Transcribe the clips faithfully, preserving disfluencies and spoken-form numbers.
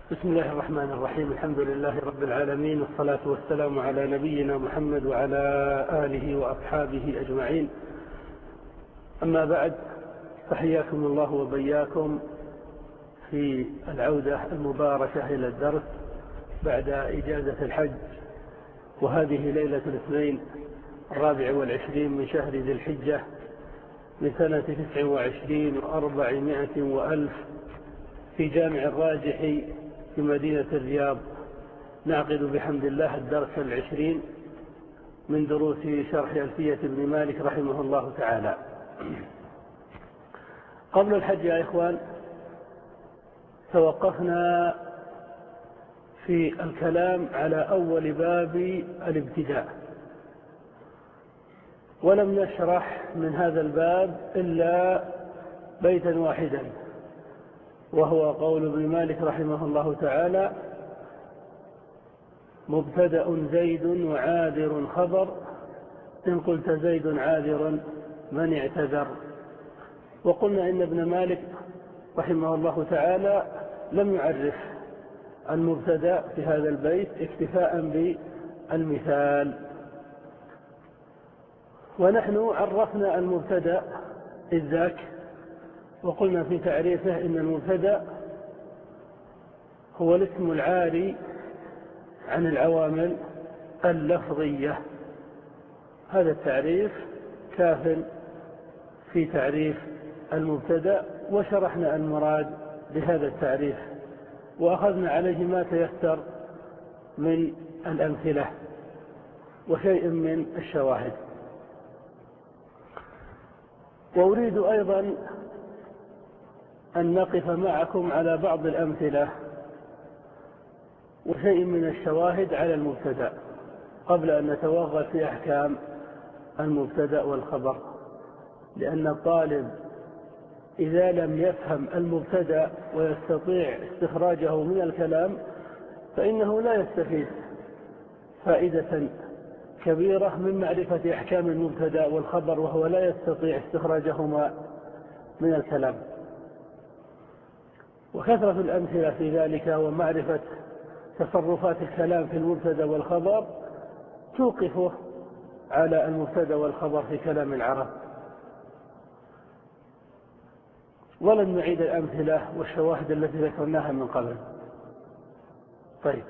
بسم الله الرحمن الرحيم. الحمد لله رب العالمين، والصلاة والسلام على نبينا محمد وعلى آله وأصحابه أجمعين. أما بعد، فحياكم الله وبياكم في العودة المباركة إلى الدرس بعد إجازة الحج، وهذه ليلة الاثنين الرابع والعشرين من شهر ذي الحجة من سنة تسع وعشرين وأربعمائة وألف في جامع الراجح في مدينة الرياض. نعقد بحمد الله الدرس العشرين من دروس شرح ألفية ابن مالك رحمه الله تعالى. قبل الحج يا إخوان توقفنا في الكلام على أول باب الابتداء، ولم نشرح من هذا الباب إلا بيتا واحدا، وهو قول ابن مالك رحمه الله تعالى: مبتدأ زيد وعاذر خبر، إن قلت زيد عاذر من اعتذر. وقلنا إن ابن مالك رحمه الله تعالى لم يعرف المبتدأ في هذا البيت اكتفاء بالمثال، ونحن عرفنا المبتدأ إذ ذاك، وقلنا في تعريفه إن المبتدأ هو الاسم العاري عن العوامل اللفظية. هذا التعريف كاف في تعريف المبتدأ، وشرحنا المراد بهذا التعريف وأخذنا عليه ما تيسر من الأمثلة وشيء من الشواهد. وأريد أيضا أن نقف معكم على بعض الأمثلة وشيء من الشواهد على المبتدأ قبل أن نتوغل في أحكام المبتدأ والخبر، لأن الطالب إذا لم يفهم المبتدأ ويستطيع استخراجه من الكلام فإنه لا يستفيد فائدة كبيرة من معرفة أحكام المبتدأ والخبر، وهو لا يستطيع استخراجهما من الكلام. وكثرة الأمثلة في ذلك ومعرفة تصرفات الكلام في المبتدأ والخبر توقفه على المبتدأ والخبر في كلام العرب. ولن نعيد الأمثلة والشواهد التي ذكرناها من قبل. طيب،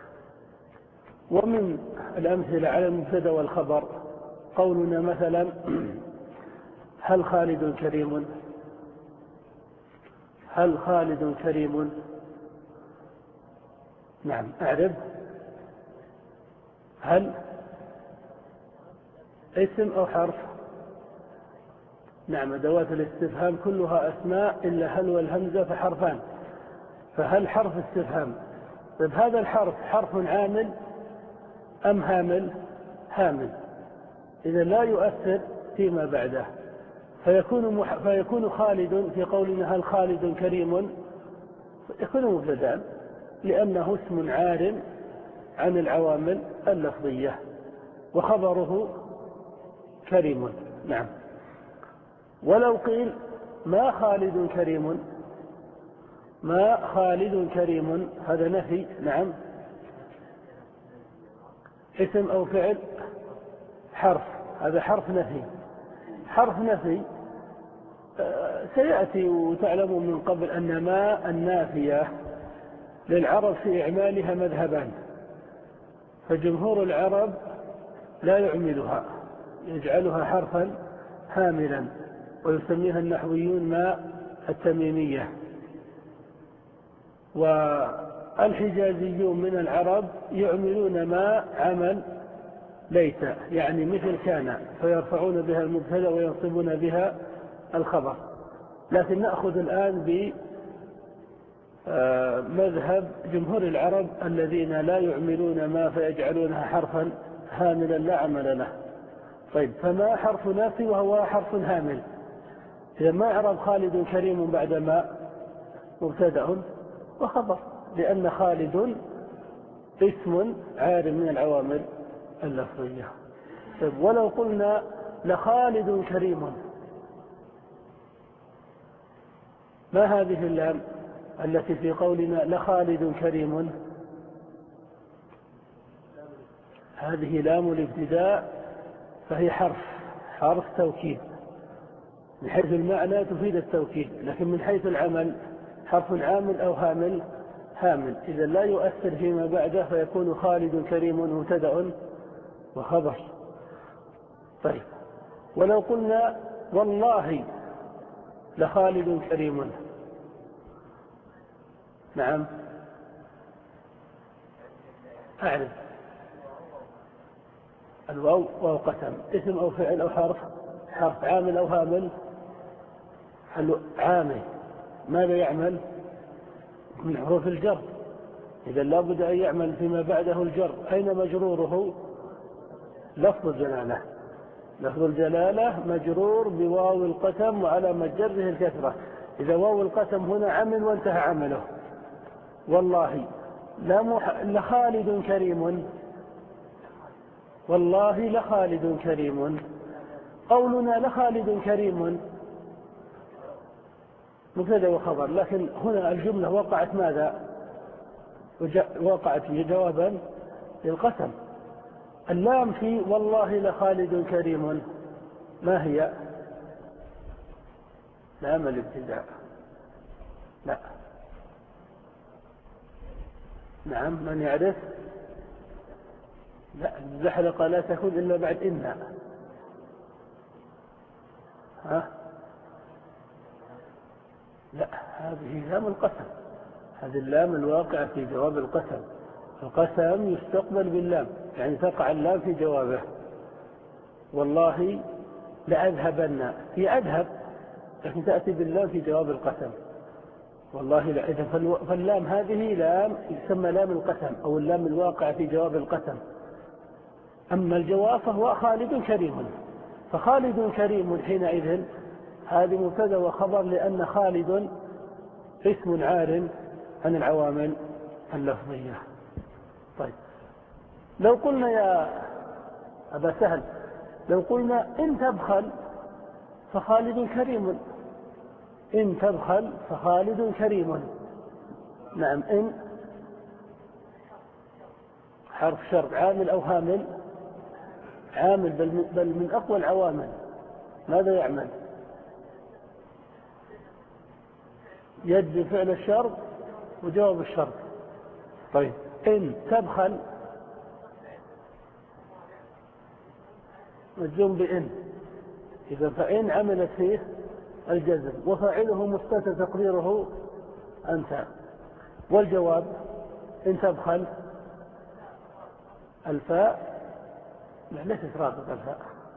ومن الأمثلة على المبتدأ والخبر قولنا مثلا: هل خالد كريم؟ هل خالد كريم؟ نعم، أعرب. هل اسم أو حرف؟ نعم، أدوات الاستفهام كلها أسماء إلا هل والهمزة فحرفان، فهل حرف استفهام. طيب، هذا الحرف حرف عامل أم هامل؟ هامل، إذا لا يؤثر فيما بعده، فيكون, مح... فيكون خالد في قولنا هل خالد كريم يكون مبتدأ، لأنه اسم عار عن العوامل اللفظية، وخبره كريم. نعم. ولو قيل ما خالد كريم، ما خالد كريم، هذا نفي. نعم، اسم أو فعل؟ حرف، هذا حرف نفي. حرف نفي سيأتي، وتعلمون من قبل أن ما النافية للعرب في إعمالها مذهبان، فجمهور العرب لا يعملها، يجعلها حرفا هاملا، ويسميها النحويون ما التميمية. والحجازيون من العرب يعملون ما عمل ليس، يعني مثل كان، فيرفعون بها المبتدأ وينصبون بها الخبر. لكن نأخذ الآن بمذهب جمهور العرب الذين لا يعملون ما فيجعلونها حرفا هاملا لا عمل له. طيب، فما حرف نافي وهو حرف هامل، إذا ما أعرب خالد كريم بعد ما مبتدأ وخبر، لأن خالد اسم عار من العوامل اللفظية. طيب، ولو قلنا لخالد كريم، ما هذه اللام؟ التي في قولنا لخالد كريم، هذه لام الابتداء، فهي حرف حرف توكيد، من حيث المعنى تفيد التوكيد، لكن من حيث العمل حرف عامل أو هامل هامل، إذا لا يؤثر فيما بعده، فيكون خالد كريم مبتدأ وخبر. طيب، ولو قلنا والله لخالد كريم، نعم أعرف الواو واو قسم، اسم أو فعل أو حرف؟ حرف عامل أو هامل؟ عامل. ماذا يعمل؟ من حروف الجر، إذا لابد أن يعمل فيما بعده الجر. أين مجروره؟ لفظ الجلالة، لفظ الجلالة مجرور بواو القسم وعلى مجره الكسرة. إذا واو القسم هنا عمل وانتهى عمله. والله لخالد كريم، والله لخالد كريم. قولنا لخالد كريم مبتدأ وخبر، لكن هنا الجملة وقعت ماذا؟ وقعت جوابا للقسم. اللام في والله لخالد كريم ما هي؟ لام الابتداء. لا، نعم، من يعرف؟ لا، الزحلقة لا تكون إلا بعد إن. ها؟ لا، هذه لام القسم، هذه اللام الواقعة في جواب القسم. القسم يستقبل باللام، يعني تقع اللام في جوابه. والله لأذهبن، هي أذهب، لكن تأتي باللام في جواب القسم. والله لا. إذا فاللام هذه لام يسمى لام القسم أو اللام الواقع في جواب القسم. أما الجواب فهو خالد كريم، فخالد كريم حينئذ هذه مبتدأ وخبر، لأن خالد اسم عار عن العوامل اللفظية. طيب، لو قلنا يا أبا سهل، لو قلنا إن تبخل فخالد كريم، إن تبخل فخالد كريم. نعم، إن حرف شرط، عامل أو هامل؟ عامل، بل من أقوى العوامل. ماذا يعمل؟ يجزم فعل الشرط وجواب الشرط. طيب، إن تبخل مجزوم بإن، إذا فإن عملت فيه الجزم، وفاعله مستتر تقديره أنت. والجواب إن تبخل الفاء، لا، ليست رابطة الفاء،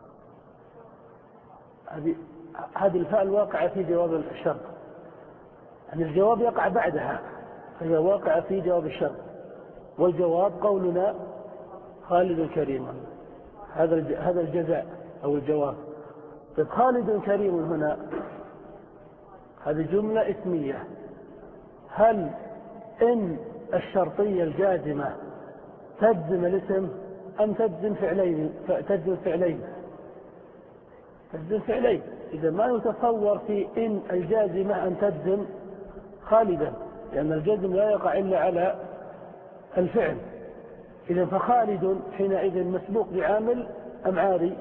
هذه هذه الفاء الواقعة في جواب الشرط، يعني الجواب يقع بعدها، فهي واقعة في جواب الشرط. والجواب قولنا خالد كريم، هذا هذا الجزاء أو الجواب. طيب، خالد كريم هنا هذه جملة اسمية، هل إن الشرطية الجازمة تجزم الاسم أم تجزم فعلين؟ تجزم فعلين تجزم فعلين إذا ما يتصور في إن الجازمة أن تجزم خالدا، لأن الجزم لا يقع إلا على الفعل. إذا فخالد حينئذ مسبوق بعامل أم عاري؟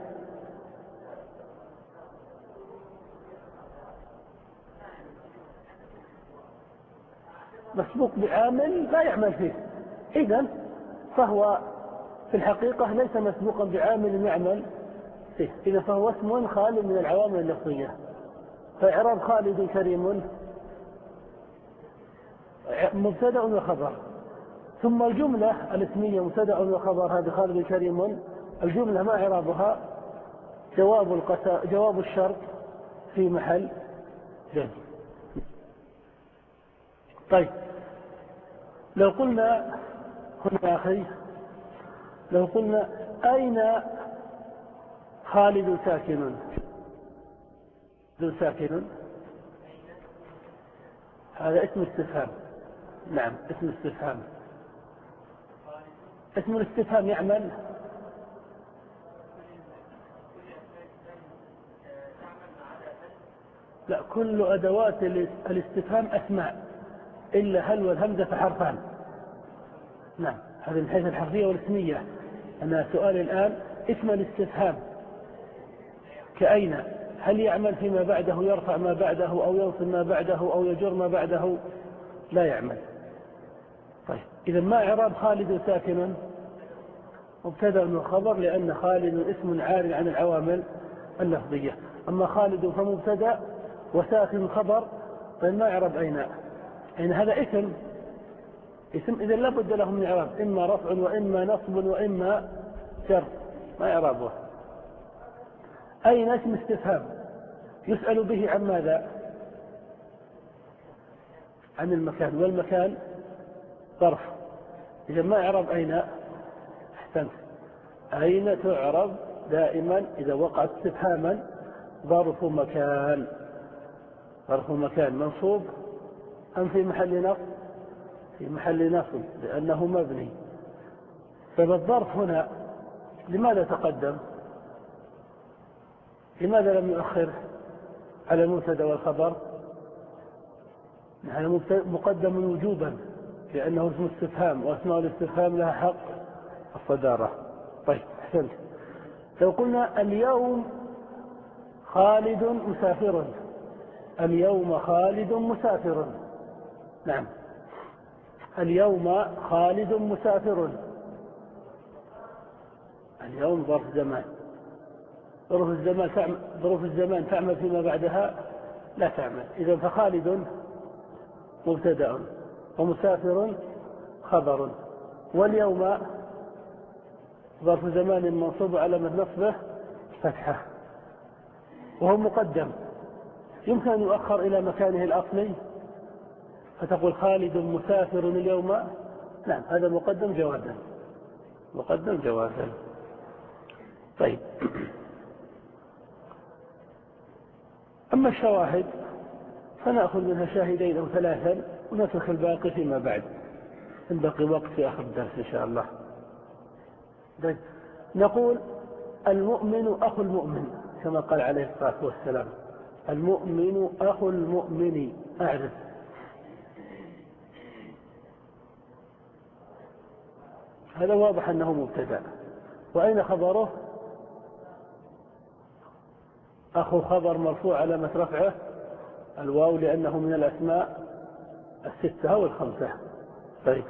مسبوق بعامل لا يعمل فيه، إذن فهو في الحقيقة ليس مسبوقا بعامل يعمل فيه، إذا فهو اسم خالي من العوامل اللفظية. فإعراب خالد كريم مبتدأ وخبر، ثم الجملة الاسمية مبتدأ وخبر، هذا خالد كريم. الجملة ما إعرابها؟ جواب القسم، جواب الشرط في محل جزم. طيب، لو قلنا هنا يا أخي، لو قلنا أين خالد ساكن؟ ساكن هذا اسم استفهام. نعم، اسم استفهام. اسم الاستفهام يعمل لا، كل أدوات الاستفهام أسماء، إلا هل والهمزة حرفان. نعم، هذا من حيث الحرفية والاسمية. أنا سؤال الآن اسم الاستفهام كأين، هل يعمل فيما بعده، يرفع ما بعده أو يوصل ما بعده أو يجر ما بعده؟ لا يعمل. طيب إذا ما إعراب خالد ساكنا؟ مبتدأ وخبر، لأن خالد اسم عار عن العوامل اللفظية. أما خالد فمبتدأ وساكن خبر. طيب ما إعراب أين؟ أين هذا اسم اسم إذا لا بد له من إعراب، إما رفع وإما نصب وإما جر، ما إعرابه. أين اسم استفهام يسأل به عن ماذا؟ عن المكان، والمكان ظرف. إذا ما إعراب أين؟ أحسنت، أين تعرب دائما إذا وقعت استفهاما ظرف مكان. ظرف مكان منصوب أم في محل نصب؟ في محل نصب لأنه مبني. فالظرف هنا لماذا تقدم؟ لماذا لم يؤخر على المبتدا والخبر؟ نحن مقدم وجوبا لأنه اسم استفهام، وأسماء الاستفهام لها حق الصدارة. طيب أحسنت. لو قلنا اليوم خالد مسافر، اليوم خالد مسافر. نعم، اليوم خالد مسافر. اليوم ظرف زمان، ظروف الزمان تعمل ظروف الزمان تعمل فيما بعدها؟ لا تعمل. إذا فخالد مبتدأ ومسافر خبر، واليوم ظرف زمان منصوب على نصبه فتحة وهو مقدم، يمكن أن يؤخر إلى مكانه الأصلي فتقول خالد مسافر اليوم. نعم، هذا مقدم جوازا، مقدم جوازا. طيب، أما الشواهد فنأخذ منها شاهدين أو ثلاثا ونترك الباقي فيما بعد، إن بقي وقت في آخر الدرس إن شاء الله. طيب، نقول المؤمن أخو المؤمن كما قال عليه الصلاة والسلام، المؤمن أخو المؤمن. أعرف هذا واضح أنه مبتدأ. وأين خبره؟ أخو خبر مرفوع علامة رفعه الواو لأنه من الأسماء الستة أو الخمسة. طيب،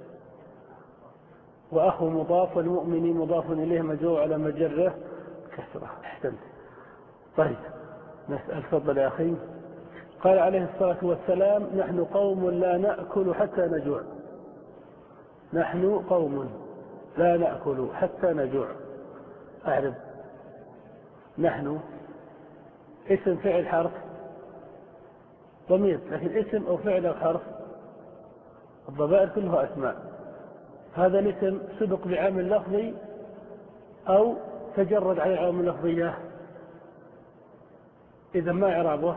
وأخو مضاف والمؤمن مضاف إليه مجرور على مجره كسرة. أحسنت. طيب نسأل، تفضل يا أخي. قال عليه الصلاة والسلام نحن قوم لا نأكل حتى نجوع. نحن قوم لا نأكل حتى نجوع. أعرف نحن اسم فعل حرف ضمير، لكن اسم أو فعل أو حرف؟ الضمائر كلها أسماء. هذا الاسم سبق بعامل لفظي أو تجرد على العوامل اللفظية؟ إذا ما إعرابه؟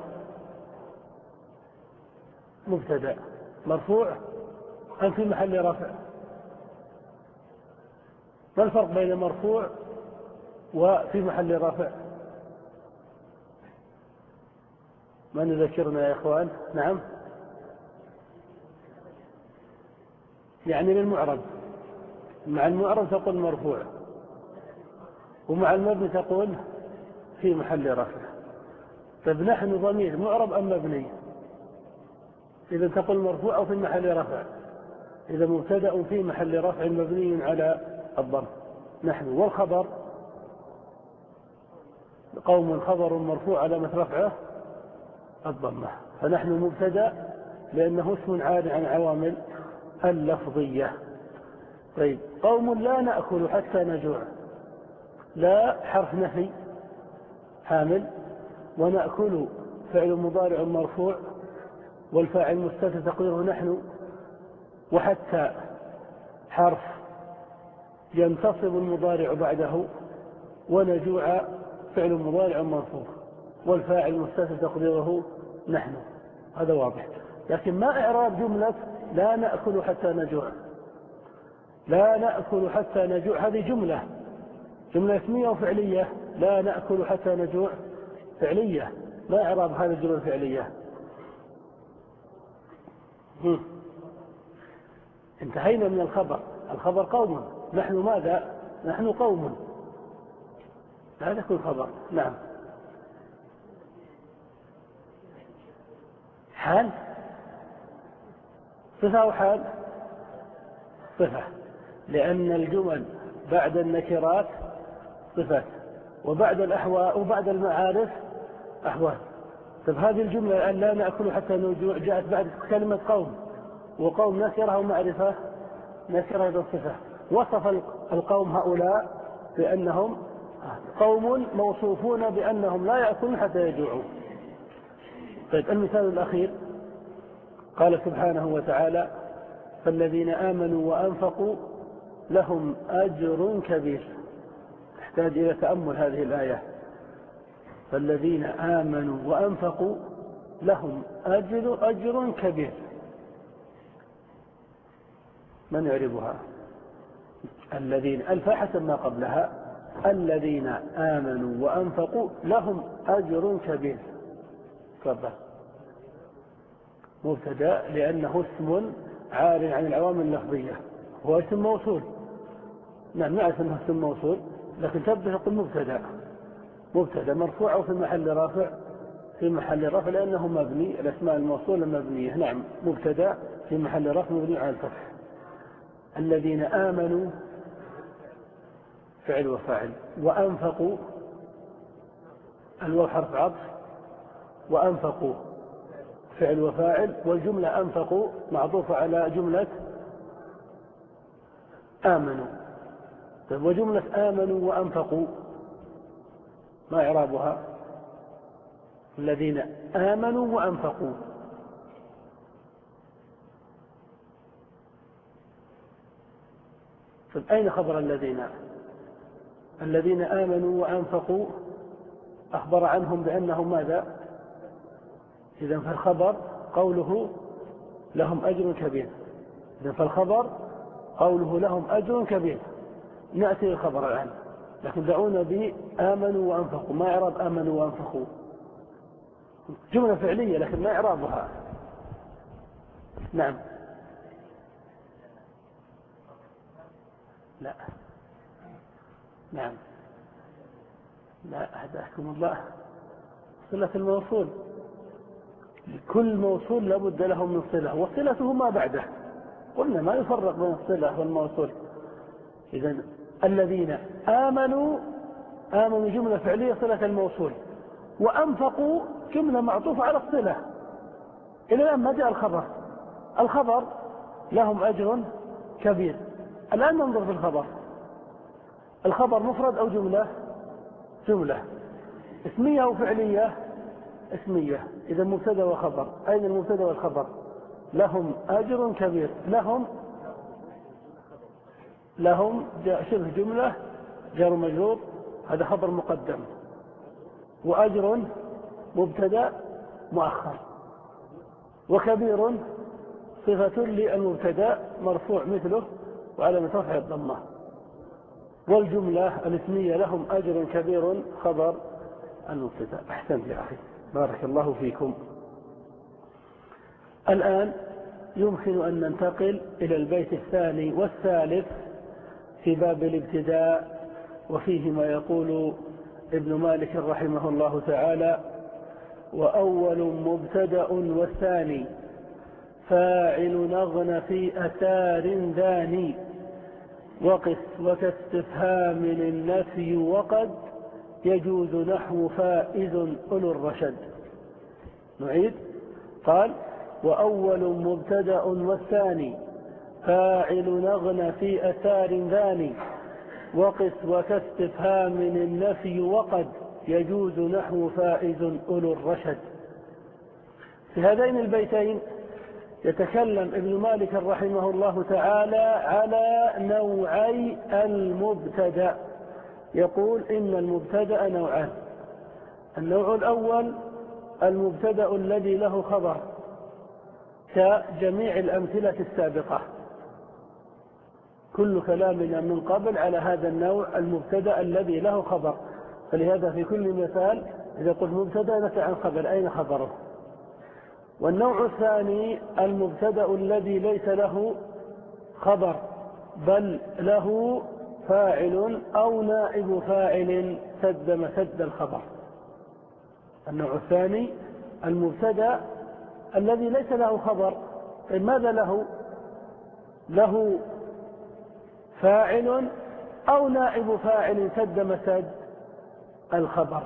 مبتدأ مرفوع أم في محل رفع؟ ما الفرق بين مرفوع وفي محل رفع؟ من يذكرنا يا إخوان؟ نعم، يعني للمعرب، مع المعرب تقول مرفوع ومع المبني تقول في محل رفع. طيب نحن ضمير معرب أم مبني؟ إذا تقول مرفوع أو في محل رفع؟ إذا مبتدأ في محل رفع مبني على الضم نحن. والخبر قوم خبر مرفوع علامة رفعه الضمة. فنحن مبتدأ لأنه اسم عار عن عوامل اللفظية. طيب، قوم لا نأكل حتى نجوع. لا حرف نفي حامل، ونأكل فعل مضارع مرفوع والفاعل مستتر تقديره نحن، وحتى حرف ينتصب المضارع بعده، ونجوع فعل مضارع مرفوع والفاعل مستتر تقديره نحن. هذا واضح. لكن ما إعراب جملة لا نأكل حتى نجوع؟ لا نأكل حتى نجوع هذه جملة جملة اسمية وفعلية. لا نأكل حتى نجوع فعلية. ما إعراب هذه الجملة الفعلية؟ هم. انتهينا من الخبر. الخبر قوم، نحن ماذا؟ نحن قوم، لا تكون خبر. نعم. حال، صفة أو حال؟ صفة، لأن الجمل بعد النكرات صفات، وبعد الأحوال وبعد المعارف أحوال. طيب هذه الجملة الآن لا نأكل حتى نجوع جاءت بعد كلمة قوم، وقوم نكرة ومعرفة نكرة أيضا صفة. وصف القوم هؤلاء بأنهم قوم موصوفون بأنهم لا يأكلون حتى يجوعوا. طيب المثال الأخير قال سبحانه وتعالى: فالذين آمنوا وأنفقوا لهم أجر كبير. تحتاج إلى تأمل هذه الآية. فالذين آمنوا وأنفقوا لهم أجر أجر كبير. من يعربها؟ الذين ألف حسب ما قبلها. الذين آمنوا وأنفقوا لهم أجر كبير. كبير مبتدأ لأنه اسم عار عن العوامل اللفظية، هو اسم موصول. نعم نعرف أنه اسم موصول، لكن تبدأ تقول مبتدأ. مبتدأ مرفوع أو في محل رافع، في محل رفع لأنه مبني، الأسماء الموصولة مبنية. نعم مبتدأ في محل رفع مبني على الفتح. الذين آمنوا فعل وفاعل، وأنفقوا الواو حرف عطف، وأنفقوا فعل وفاعل، والجملة أنفقوا معطوفة على جملة آمنوا. طيب وجملة آمنوا وأنفقوا ما إعرابها؟ الذين آمنوا وأنفقوا. طيب أين خبر الذين؟ الذين آمنوا وأنفقوا أخبر عنهم بأنهم ماذا؟ إذن فالخبر قوله لهم أجر كبير. إذن فالخبر قوله لهم أجر كبير. نأتي للخبر الآن، لكن دعونا بآمنوا وأنفقوا. ما إعراب آمنوا وأنفقوا؟ جملة فعلية لكن ما إعرابها؟ نعم. لا. نعم. لا أهداكم الله. صلة الموصول، كل موصول لابد له من صلة، وصلته ما بعده. قلنا ما يفرق بين الصلة والموصول. إذن الذين آمنوا، آمنوا جملة فعلية صلة الموصول، وأنفقوا جملة معطوفة على الصلة. إلى الآن ما جاء الخبر. الخبر لهم أجر كبير. الآن ننظر في الخبر. الخبر مفرد أو جملة؟ جملة. اسمية أو فعلية؟ اسمية. إذا مبتدأ وخبر. أين المبتدأ والخبر؟ لهم أجر كبير. لهم لهم شبه جملة جار مجرور، هذا خبر مقدم. وأجر مبتدأ مؤخر. وكبير صفة للمبتدأ مرفوع مثله وعلامة رفعه الضمة. والجملة الاسمية لهم أجر كبير خبر المبتدأ. أحسنت يا أخي، بارك الله فيكم. الآن يمكن أن ننتقل إلى البيت الثاني والثالث في باب الابتداء، وفيه ما يقول ابن مالك رحمه الله تعالى: وأول مبتدأ والثاني فاعل نغن في أثار ذاني وقس وكاستفهام النفي وقد يجوز نحو فائز أولو الرشد. نعيد. قال: وأول مبتدأ والثاني فاعل نغن في أثار ذاني وقس وكاستفهام النفي وقد يجوز نحو فائز أولو الرشد. في هذين البيتين يتكلم ابن مالك رحمه الله تعالى على نوعي المبتدأ. يقول إن المبتدأ نوعان. النوع الأول المبتدأ الذي له خبر كجميع الأمثلة السابقة. كل كلامنا من قبل على هذا النوع المبتدأ الذي له خبر. فلهذا في كل مثال إذا قلت مبتدأ نسأل عن خبر، أين خبره؟ والنوع الثاني المبتدأ الذي ليس له خبر بل له فاعل أو نائب فاعل سد مسد الخبر. النوع الثاني المبتدأ الذي ليس له خبر، ماذا له؟ له فاعل أو نائب فاعل سد مسد الخبر.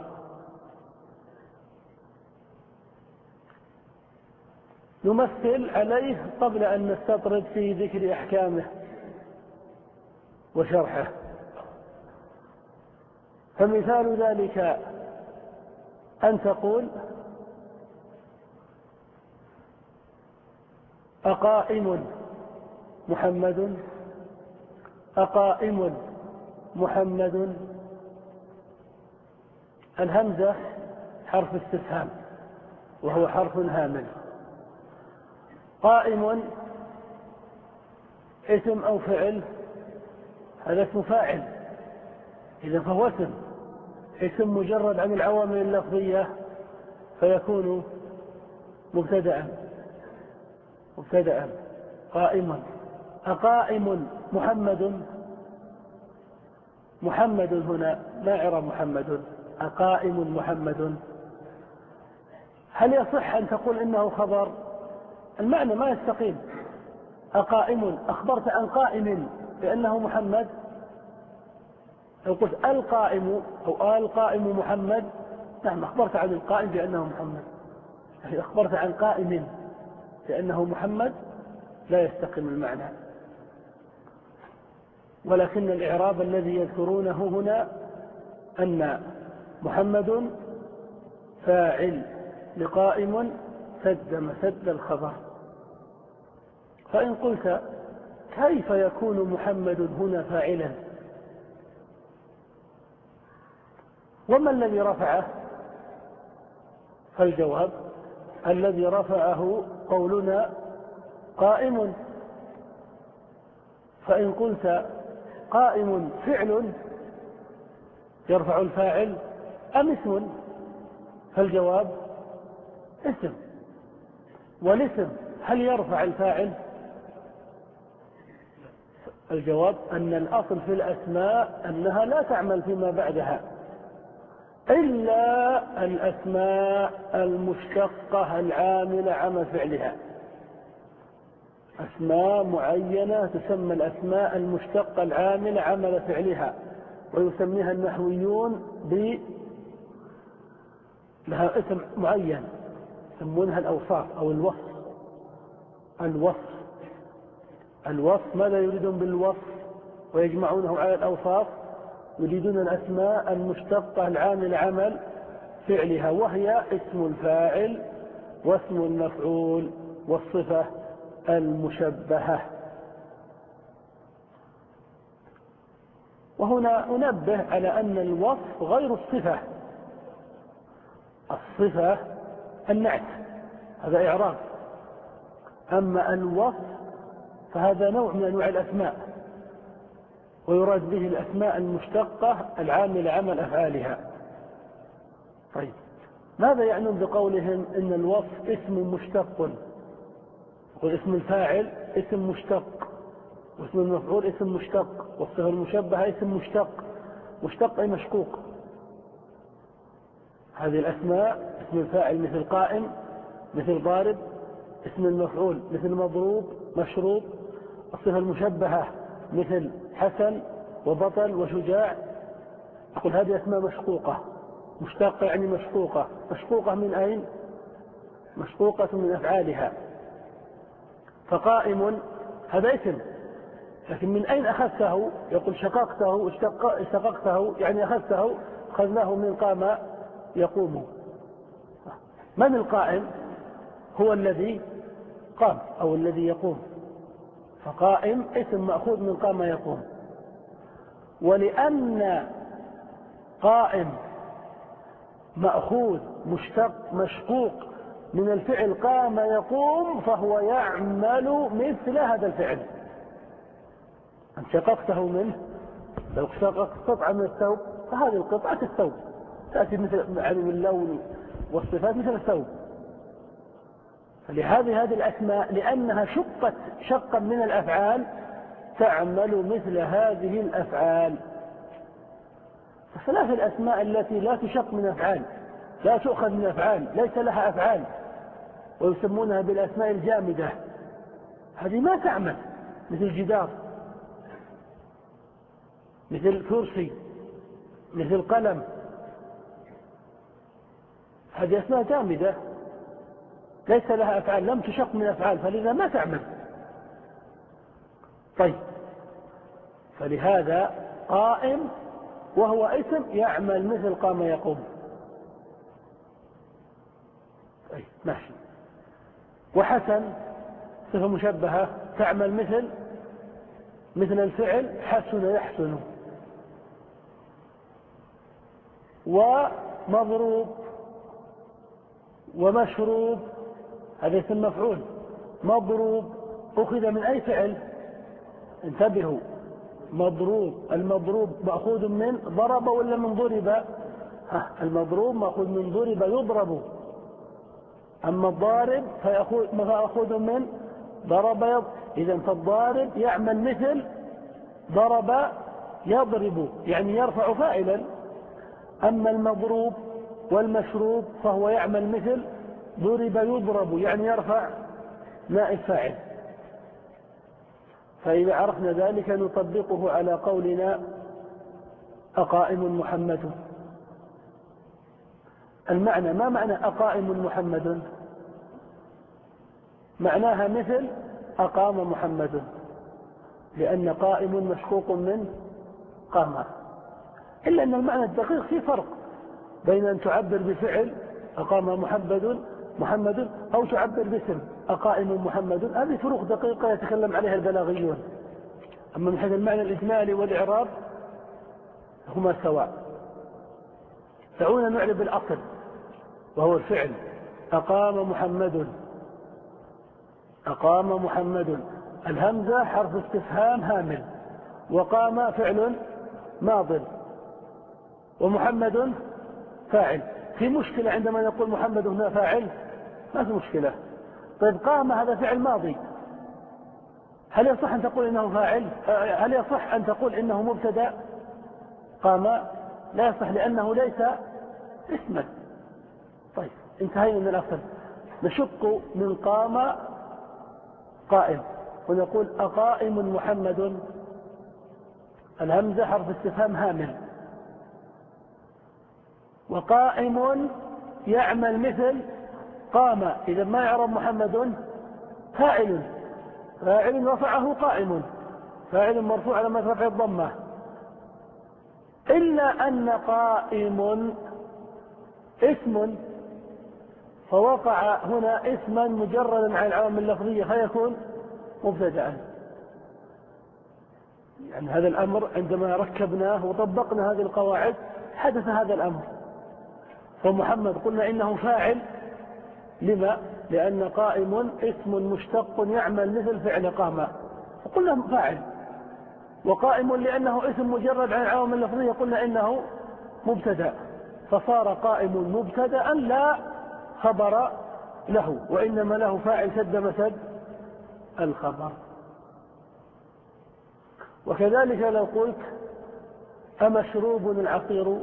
نمثل عليه قبل أن نستطرد في ذكر أحكامه وشرحه. فمثال ذلك أن تقول أقائم محمد، أقائم محمد. الهمزة حرف استفهام وهو حرف هامل. قائم اسم أو فعل؟ هذا اسم فاعل، إذا فهو اسم. اسم مجرد عن العوامل اللفظية فيكون مبتدأ مبتدأ قائما. أقائم محمد، محمد هنا ما إعراب محمد؟ أقائم محمد. هل يصح أن تقول إنه خبر؟ المعنى ما يستقيم. أقائم أخبرت عن قائم بأنه محمد، لو قلت القائم أو القائم محمد، نعم أخبرت عن القائم بأنه محمد، لكن أخبرت عن قائم بأنه محمد لا يستقيم المعنى. ولكن الإعراب الذي يذكرونه هنا أن محمد فاعل لقائم سد مسد الخبر. فإن قلت كيف يكون محمد هنا فاعلا؟ وما الذي رفعه؟ فالجواب الذي رفعه قولنا قائم. فإن قلت قائم فعل يرفع الفاعل أم اسم؟ فالجواب اسم. والاسم هل يرفع الفاعل؟ الجواب أن الأصل في الأسماء أنها لا تعمل فيما بعدها إلا الأسماء المشتقة العاملة عمل فعلها. أسماء معينة تسمى الأسماء المشتقة العاملة عمل فعلها، ويسميها النحويون ب لها اسم معين يسمونها الأوصاف أو الوصف. الوصف الوصف ماذا يريدون بالوصف ويجمعونه على الأوصاف؟ يريدون الأسماء المشتقة العاملة عمل فعلها، وهي اسم الفاعل واسم المفعول والصفة المشبهة. وهنا أنبه على أن الوصف غير الصفة. الصفة النعت هذا إعراب، أما الوصف فهذا نوع من أنواع الأسماء، ويراد به الأسماء المشتقة العاملة عمل أفعالها. طيب ماذا يعنون بقولهم إن الوصف اسم مشتق؟ واسم الفاعل اسم مشتق، واسم المفعول اسم مشتق، والصفة المشبهة اسم مشتق. مشتق أي مشقوق. هذه الأسماء اسم الفاعل مثل قائم مثل ضارب، اسم المفعول مثل مضروب مشروط، الصفة المشبهة مثل حسن وبطل وشجاع. أقول هذه أسماء مشقوقة. مشتقة يعني مشقوقة. مشقوقة من أين؟ مشقوقة من أفعالها. فقائم هذا اسم، لكن من أين أخذته؟ يقول شققته اشتققته يعني أخذته أخذناه من قام يقوم. من القائم؟ هو الذي قام أو الذي يقوم. فقائم اسم مأخوذ من قام يقوم. ولأن قائم مأخوذ مشتق مشقوق من الفعل قام يقوم، فهو يعمل مثل هذا الفعل. أن شققته منه، لو شققت قطعة من الثوب فهذه القطعة الثوب تأتي مثل يعني من اللون والصفات مثل الثوب. لهذه هذه الأسماء لأنها شقت شقا من الأفعال تعمل مثل هذه الأفعال. فثلاث الأسماء التي لا تشق من أفعال، لا تؤخذ من أفعال، ليس لها أفعال، ويسمونها بالأسماء الجامدة، هذه ما تعمل، مثل جدار، مثل كرسي، مثل قلم، هذه أسماء جامدة ليس لها أفعال، لم تشق من أفعال، فلذا ما تعمل. طيب، فلهذا قائم وهو اسم يعمل مثل قام يقوم. طيب ماشي. وحسن صفة مشبهة تعمل مثل مثل الفعل حسن يحسن. ومضروب ومشروب هذا اسم مفعول. مضروب أخذ من أي فعل؟ انتبهوا، مضروب، المضروب مأخوذ من ضرب ولا من ضرب؟ ها، المضروب مأخوذ من ضرب يضرب، أما الضارب فيأخذ من ضرب يضرب. إذن فالضارب يعمل مثل ضرب يضرب، يعني يرفع فاعلا. أما المضروب والمشروب فهو يعمل مثل ضرب يضرب، يعني يرفع نائب فاعل. فإذا عرفنا ذلك نطبقه على قولنا أقائم محمد. المعنى، ما معنى أقائم محمد؟ معناها مثل أقام محمد، لأن قائم مشقوق من قام. إلا أن المعنى الدقيق في فرق بين أن تعبر بفعل أقام محمد محمد أو تعبر باسم أقائم محمد، هذه فروق دقيقة يتكلم عليها البلاغيون. أما من حيث المعنى الإجمالي والإعراب هما سواء. دعونا نعرب الأصل وهو الفعل أقام محمد. أقام محمد، الهمزة حرف استفهام هامل، وقام فعل ماض، ومحمد فاعل. في مشكلة عندما نقول محمد هنا فاعل؟ ما في مشكلة. طيب قام هذا فعل ماضي، هل يصح أن تقول إنه فاعل؟ هل يصح أن تقول إنه مبتدأ؟ قام لا يصح لأنه ليس اسما. طيب انتهينا من الأصل. نشق من قام قائم ونقول أقائم محمد، الهمزة حرف استفهام هامل، وقائم يعمل مثل قام. إذا ما يعرب محمد فاعل، فاعل رفعه قائم، فاعل مرفوع على رفع الضمة. إلا أن قائم اسم، فوقع هنا اسما مجردا عن العوامل اللفظية فيكون مبتدأ. يعني هذا الأمر عندما ركبناه وطبقنا هذه القواعد حدث هذا الأمر. فمحمد قلنا إنه فاعل، لما؟ لأن قائم اسم مشتق يعمل مثل فعل قام، فقلنا فاعل. وقائم لأنه اسم مجرد عن العوامل اللفظية قلنا إنه مبتدأ، فصار قائم مبتدأ لا خبر له، وإنما له فاعل سد مسد الخبر. وكذلك لو قلت أمشروب العصير،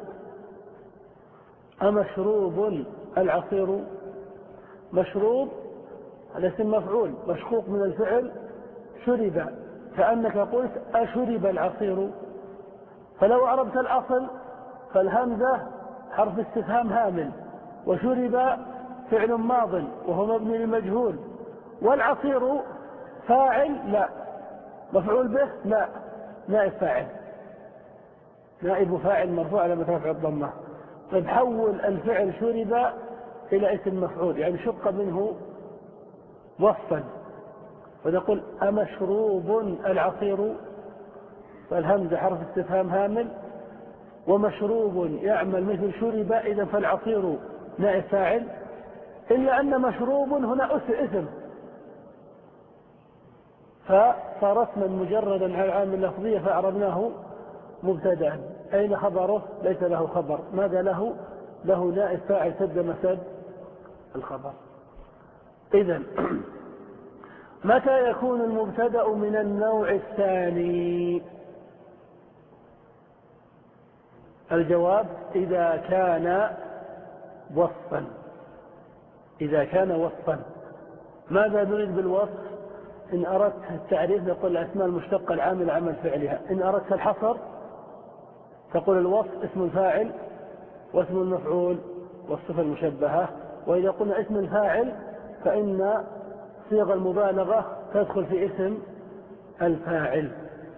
أمشروب العصير، مشروب هذا اسم مفعول مشقوق من الفعل شرب، كأنك قلت أشرب العصير. فلو عربت الأصل فالهمزة حرف استفهام هامل، وشرب فعل ماض وهو مبني للمجهول، والعصير فاعل لا، مفعول به لا، نائب فاعل، نائب فاعل مرفوع على رفع الضمة. طيب حول الفعل شرب إلى اسم مفعول، يعني شق منه وصفا، ونقول أمشروب العصير، فالهمزة حرف استفهام هامل، ومشروب يعمل مثل شرب، إذا فالعصير نائب فاعل. إلا أن مشروب هنا اسم، فصار اسما مجردا على العامل اللفظية فأعربناه مبتدأ. أين خبره؟ ليس له خبر. ماذا له؟ له نائب فاعل سد مسد الخبر. إذن متى يكون المبتدأ من النوع الثاني؟ الجواب إذا كان وصفا. إذا كان وصفا. ماذا نريد بالوصف؟ إن أردت التعريف نقول الأسماء المشتقة العامل عمل فعلها. إن أردت الحصر تقول الوصف اسم الفاعل واسم المفعول والصفة المشبهة. وإذا قلنا اسم الفاعل فإن صيغ المبالغة تدخل في اسم الفاعل.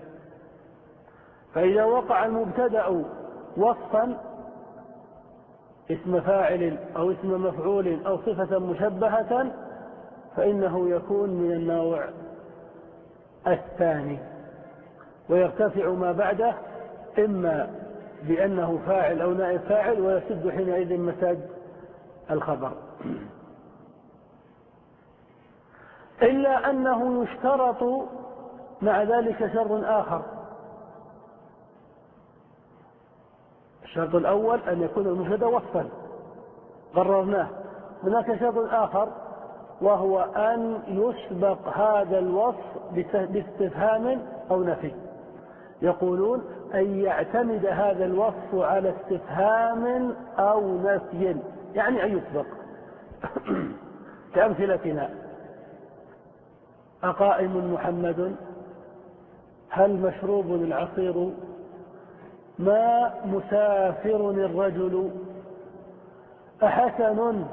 فإذا وقع المبتدأ وصفا اسم فاعل أو اسم مفعول أو صفة مشبهة فإنه يكون من النوع الثاني، ويرتفع ما بعده إما بأنه فاعل أو نائب فاعل، ويسد حينئذ مسد الخبر. إلا أنه يشترط مع ذلك شرط آخر. الشرط الأول أن يكون المبتدأ وصفا قررناه. هناك شرط آخر وهو أن يسبق هذا الوصف باستفهام أو نفي. يقولون أن يعتمد هذا الوصف على استفهام أو نفي، يعني أن يسبق. كأمثلتنا: أقائم محمد؟ هل مشروب العصير؟ ما مسافر الرجل؟ أحسن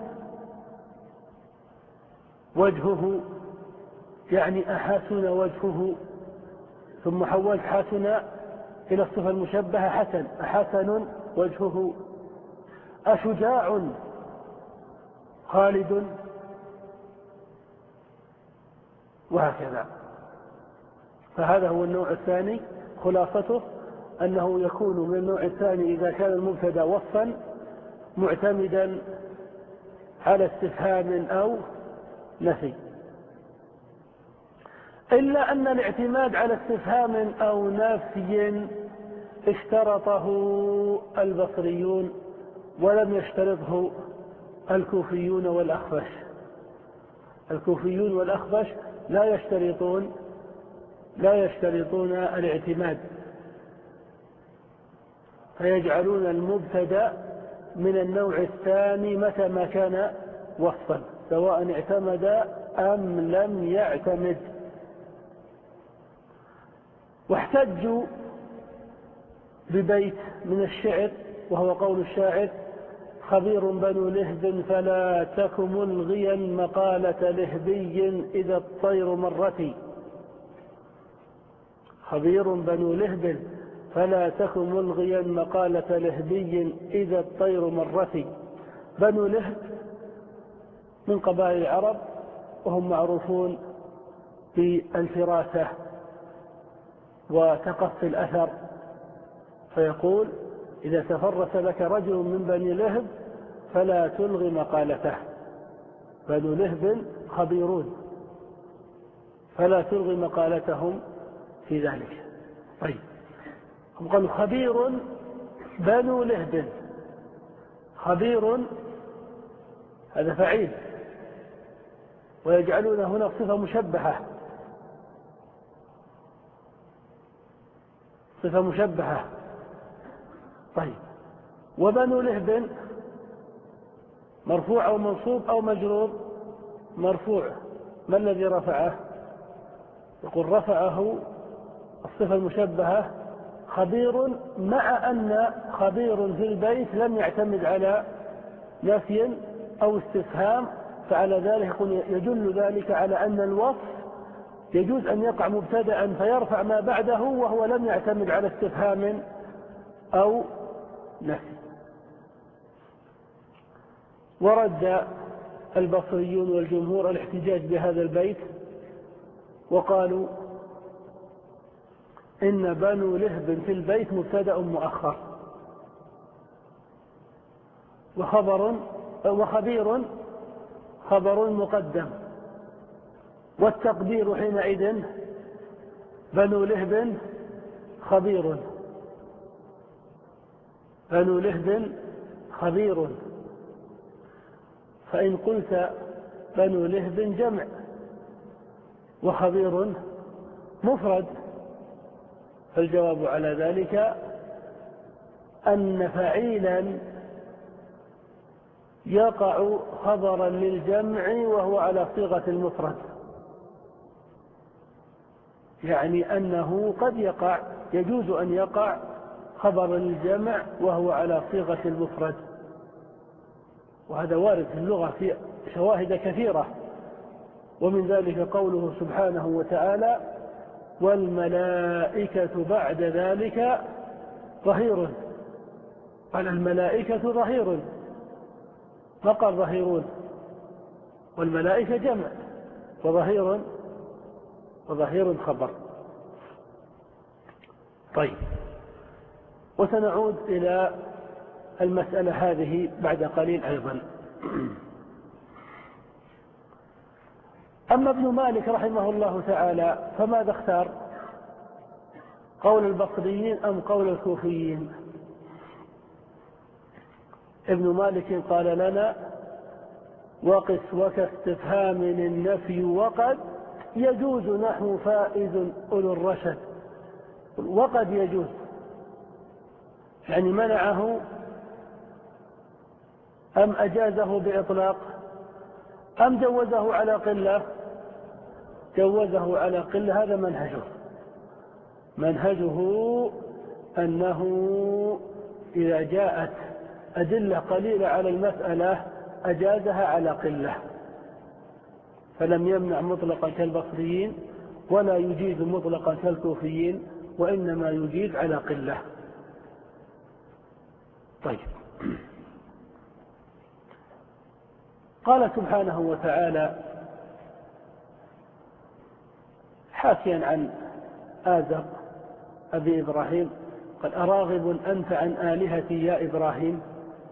وجهه؟ يعني أحسن وجهه، ثم حولت حسن إلى الصفة المشبهة حسن، أحسن وجهه. أشجاع خالد؟ وهكذا. فهذا هو النوع الثاني. خلاصته أنه يكون من النوع الثاني إذا كان المبتدأ وصفا معتمدا على استفهام أو نفي. إلا أن الاعتماد على استفهام أو نفي اشترطه البصريون ولم يشترطه الكوفيون والأخفش. الكوفيون والأخفش لا يشترطون لا يشترطون الاعتماد، فيجعلون المبتدأ من النوع الثاني متى ما كان وصفا، سواء اعتمد أم لم يعتمد. واحتجوا ببيت من الشعر وهو قول الشاعر: خبير بنو لهب فلا تك ملغيا مقالة لهبي إذا الطير مرتي. خبير بنو لهب فلا تك ملغيا مقالة لهبي إذا الطير مرتي. بنو لهب من قبائل العرب، وهم معروفون بالفراسة وتقصي الأثر. فيقول: إذا تفرس لك رجل من بني لهب فلا تلغي مقالته. بنو لهب خبيرون فلا تلغي مقالتهم في ذلك. طيب، هم قالوا خبير بنو لهب. خبير هذا فعيل، ويجعلون هنا صفة مشبهة، صفة مشبهة. طيب، وبنو لهب مرفوع أو منصوب أو مجرور؟ مرفوع. ما الذي رفعه؟ يقول رفعه الصفة المشبهة خبير، مع أن خبير في البيت لم يعتمد على نفي أو استفهام، فعلى ذلك يقول يدل ذلك على أن الوصف يجوز أن يقع مبتدأ فيرفع ما بعده وهو لم يعتمد على استفهام أو نفي. ورد البصريون والجمهور الاحتجاج بهذا البيت وقالوا إن بنو لهب في البيت مبتدأ مؤخر، وخبر وخبير خبر مقدم، والتقدير حينئذ بنو لهب خبير. بنو لهب خبير. فإن قلت بنو لهب جمع وخبير مفرد. فالجواب على ذلك أن فعيلا يقع خبرا للجمع وهو على صيغة المفرد، يعني أنه قد يقع يجوز أن يقع خبر للجمع وهو على صيغة المفرد، وهذا وارد في اللغة في شواهد كثيرة. ومن ذلك قوله سبحانه وتعالى والملائكة بعد ذلك ظهير. قال الملائكة ظهير، ما قال ظهيرون. والملائكة جمع وظهير وظهير خبر. طيب، وسنعود إلى المسألة هذه بعد قليل أيضا. أما ابن مالك رحمه الله تعالى فماذا اختار؟ قول البصريين أم قول الكوفيين؟ ابن مالك قال لنا وقس وكاستفهام النفي وقد يجوز نحو فائز أولو الرشد. وقد يجوز يعني منعه أم أجازه بإطلاق أم جوزه على قلة؟ جوزه على قلة. هذا منهجه منهجه أنه إذا جاءت أدلة قليلة على المسألة أجازها على قلة، فلم يمنع مطلقا كالبصريين ولا يجيز مطلقا كالكوفيين، وإنما يجيز على قلة. طيب، قال سبحانه وتعالى حاكيا عن آزر أبي إبراهيم قال أراغب أنت عن آلهتي يا إبراهيم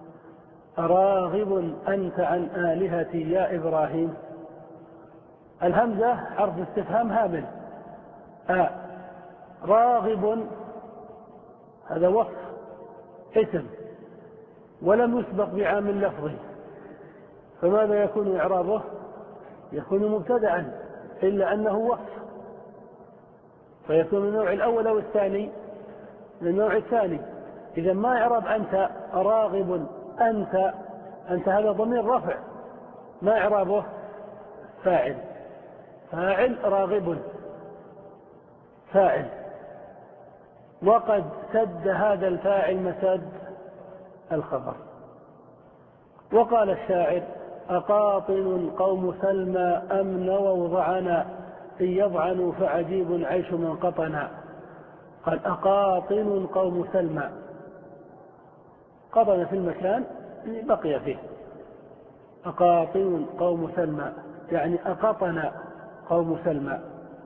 أراغب أنت عن آلهتي يا إبراهيم. الهمزة حرف استفهام هامل. آه. راغب هذا وصف اسم ولم يسبق بعامل لفظي، فماذا يكون إعرابه؟ يكون مبتدعا إلا أنه وصف، فيكون من النوع الأول أو الثاني، من النوع الثاني. إذا ما إعراب أنت راغب أنت أنت هذا ضمير رفع، ما إعرابه؟ فاعل فاعل راغب فاعل. وقد سد هذا الفاعل مسد الخبر. وقال الشاعر أقاطن قوم سلمى أم نووا ضعنا إن يضعنوا فعجيب عيش من قطنا. قال أقاطن قوم سلمى، قطن في المكان بقي فيه. أقاطن قوم سلمى يعني أقطن قوم سلمى.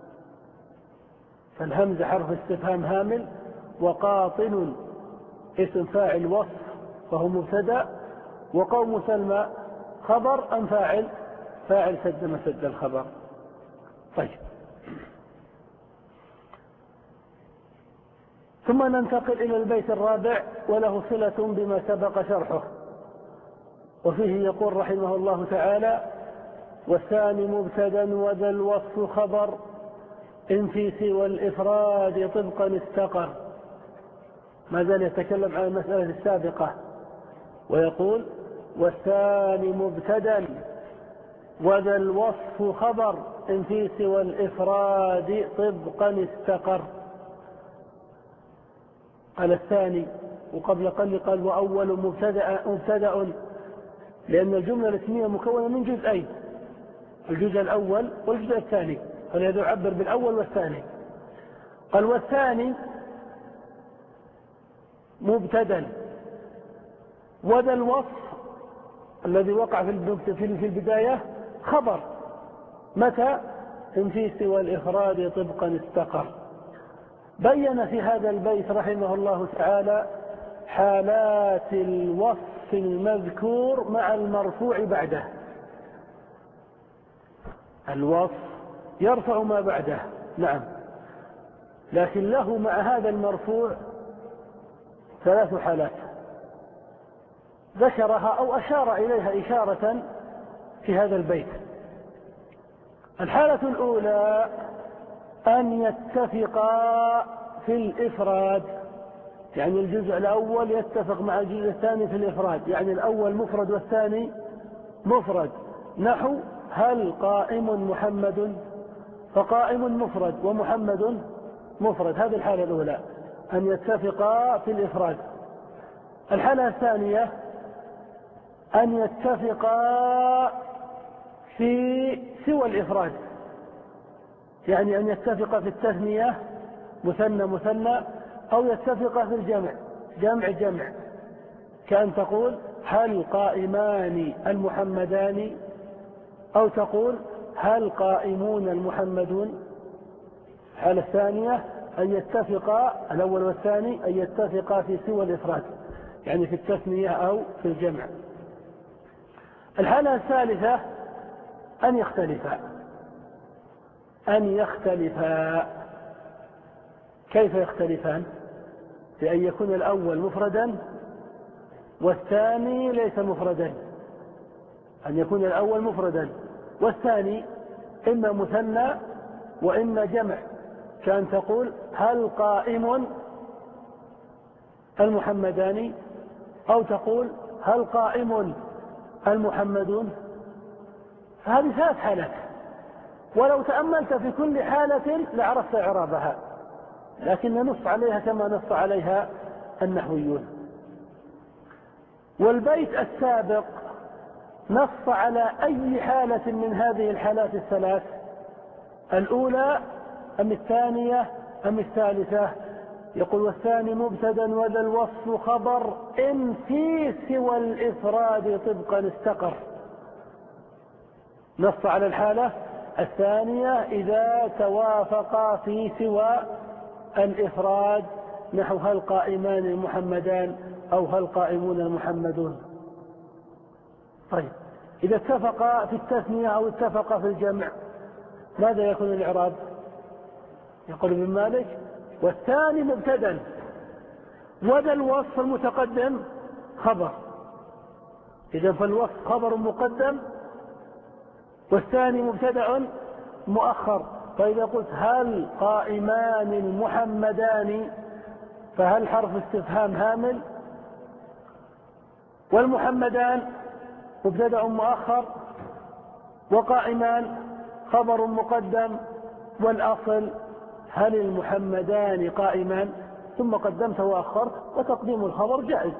فالهمزة حرف استفهام هامل، وقاطن اسم فاعل وصف فهو مبتدأ، وقوم سلمى خبر أم فاعل؟ فاعل سد مسد الخبر. طيب، ثم ننتقل إلى البيت الرابع وله صلة بما سبق شرحه، وفيه يقول رحمه الله تعالى والثاني مبتدا وذا الوصف خبر إن في سوى الإفراد طبقا استقر. ما زال يتكلم عن المسألة السابقة ويقول والثاني مبتدا وذا الوصف خبر إن في سوى الإفراد طبقا استقر. قال الثاني، وقبل قل قال وأول مبتدأ, مبتدأ لأن الجملة الاسمية مكونة من جزئين، الجزء الأول والجزء الثاني، فلهذا يعبر بالأول والثاني. قال والثاني مبتدا وذا الوصف الذي وقع في البداية خبر متى؟ إن في سوى الإفراد طبقا استقر. بين في هذا البيت رحمه الله تعالى حالات الوصف المذكور مع المرفوع بعده. الوصف يرفع ما بعده نعم، لكن له مع هذا المرفوع ثلاث حالات ذكرها أو أشار إليها إشارة في هذا البيت. الحالة الأولى أن يتفقا في الإفراد، يعني الجزء الأول يتفق مع الجزء الثاني في الإفراد، يعني الأول مفرد والثاني مفرد، نحو هل قائم محمد، فقائم مفرد ومحمد مفرد. هذه الحالة الأولى أن يتفقا في الإفراد. الحالة الثانية أن يتفقا في سوى الإفراد، يعني أن يتفقا في التثنية مثنى مثنى، أو يتفقا في الجمع جمع جمع، كأن تقول هل قائمان المحمدان، أو تقول هل قائمون المحمدون. الحالة الثانية أن يتفقا الأول والثاني أن يتفقا في سوى الإفراد، يعني في التثنية أو في الجمع. الحالة الثالثة أن يختلفا أن يختلفا كيف يختلفان؟ بأن يكون الأول مفردا والثاني ليس مفردا، أن يكون الأول مفردا والثاني إما مثنى وإما جمع، كأن تقول هل قائم المحمدان، أو تقول هل قائم المحمدون. فهذه ثلاث حالات، ولو تأملت في كل حالة لعرفت إعرابها، لكن نص عليها كما نص عليها النحويون. والبيت السابق نص على أي حالة من هذه الحالات الثلاث، الأولى أم الثانية أم الثالثة. يقول والثاني مبتدا وذا الوصف خبر إن في سوى الإفراد طبقا استقر. نص على الحالة الثانية إذا توافقا في سوى الإفراد، نحو هل قائمان المحمدان أو هل قائمون المحمدون. طيب إذا اتفقا في التثنية أو اتفقا في الجمع ماذا يكون الإعراب؟ يقول ابن مالك والثاني مبتدا وذا الوصف المتقدم خبر. إذا فالوصف خبر مقدم والثاني مبتدا مؤخر. فإذا قلت هل قائمان المحمدان فهل حرف استفهام هامل، والمحمدان مبتدا مؤخر، وقائمان خبر مقدم، والأصل هل المحمدان قائمان، ثم قدمت وأخرت وتقديم الخبر جائز.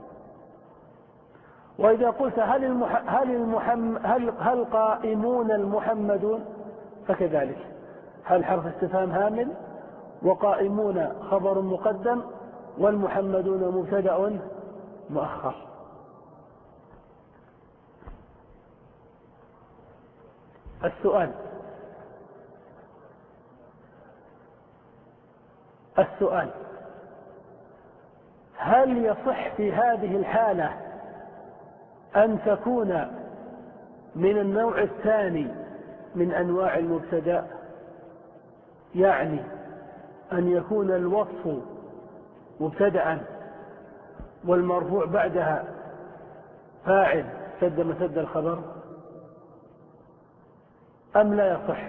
وإذا قلت هل, المح... هل, المحم... هل... هل قائمون المحمدون فكذلك، هل حرف استفهام هامل، وقائمون خبر مقدم، والمحمدون مبتدأ مؤخر. السؤال السؤال هل يصح في هذه الحالة أن تكون من النوع الثاني من أنواع المبتدأ، يعني أن يكون الوصف مبتدأ والمرفوع بعدها فاعل سد مسد الخبر، أم لا يصح؟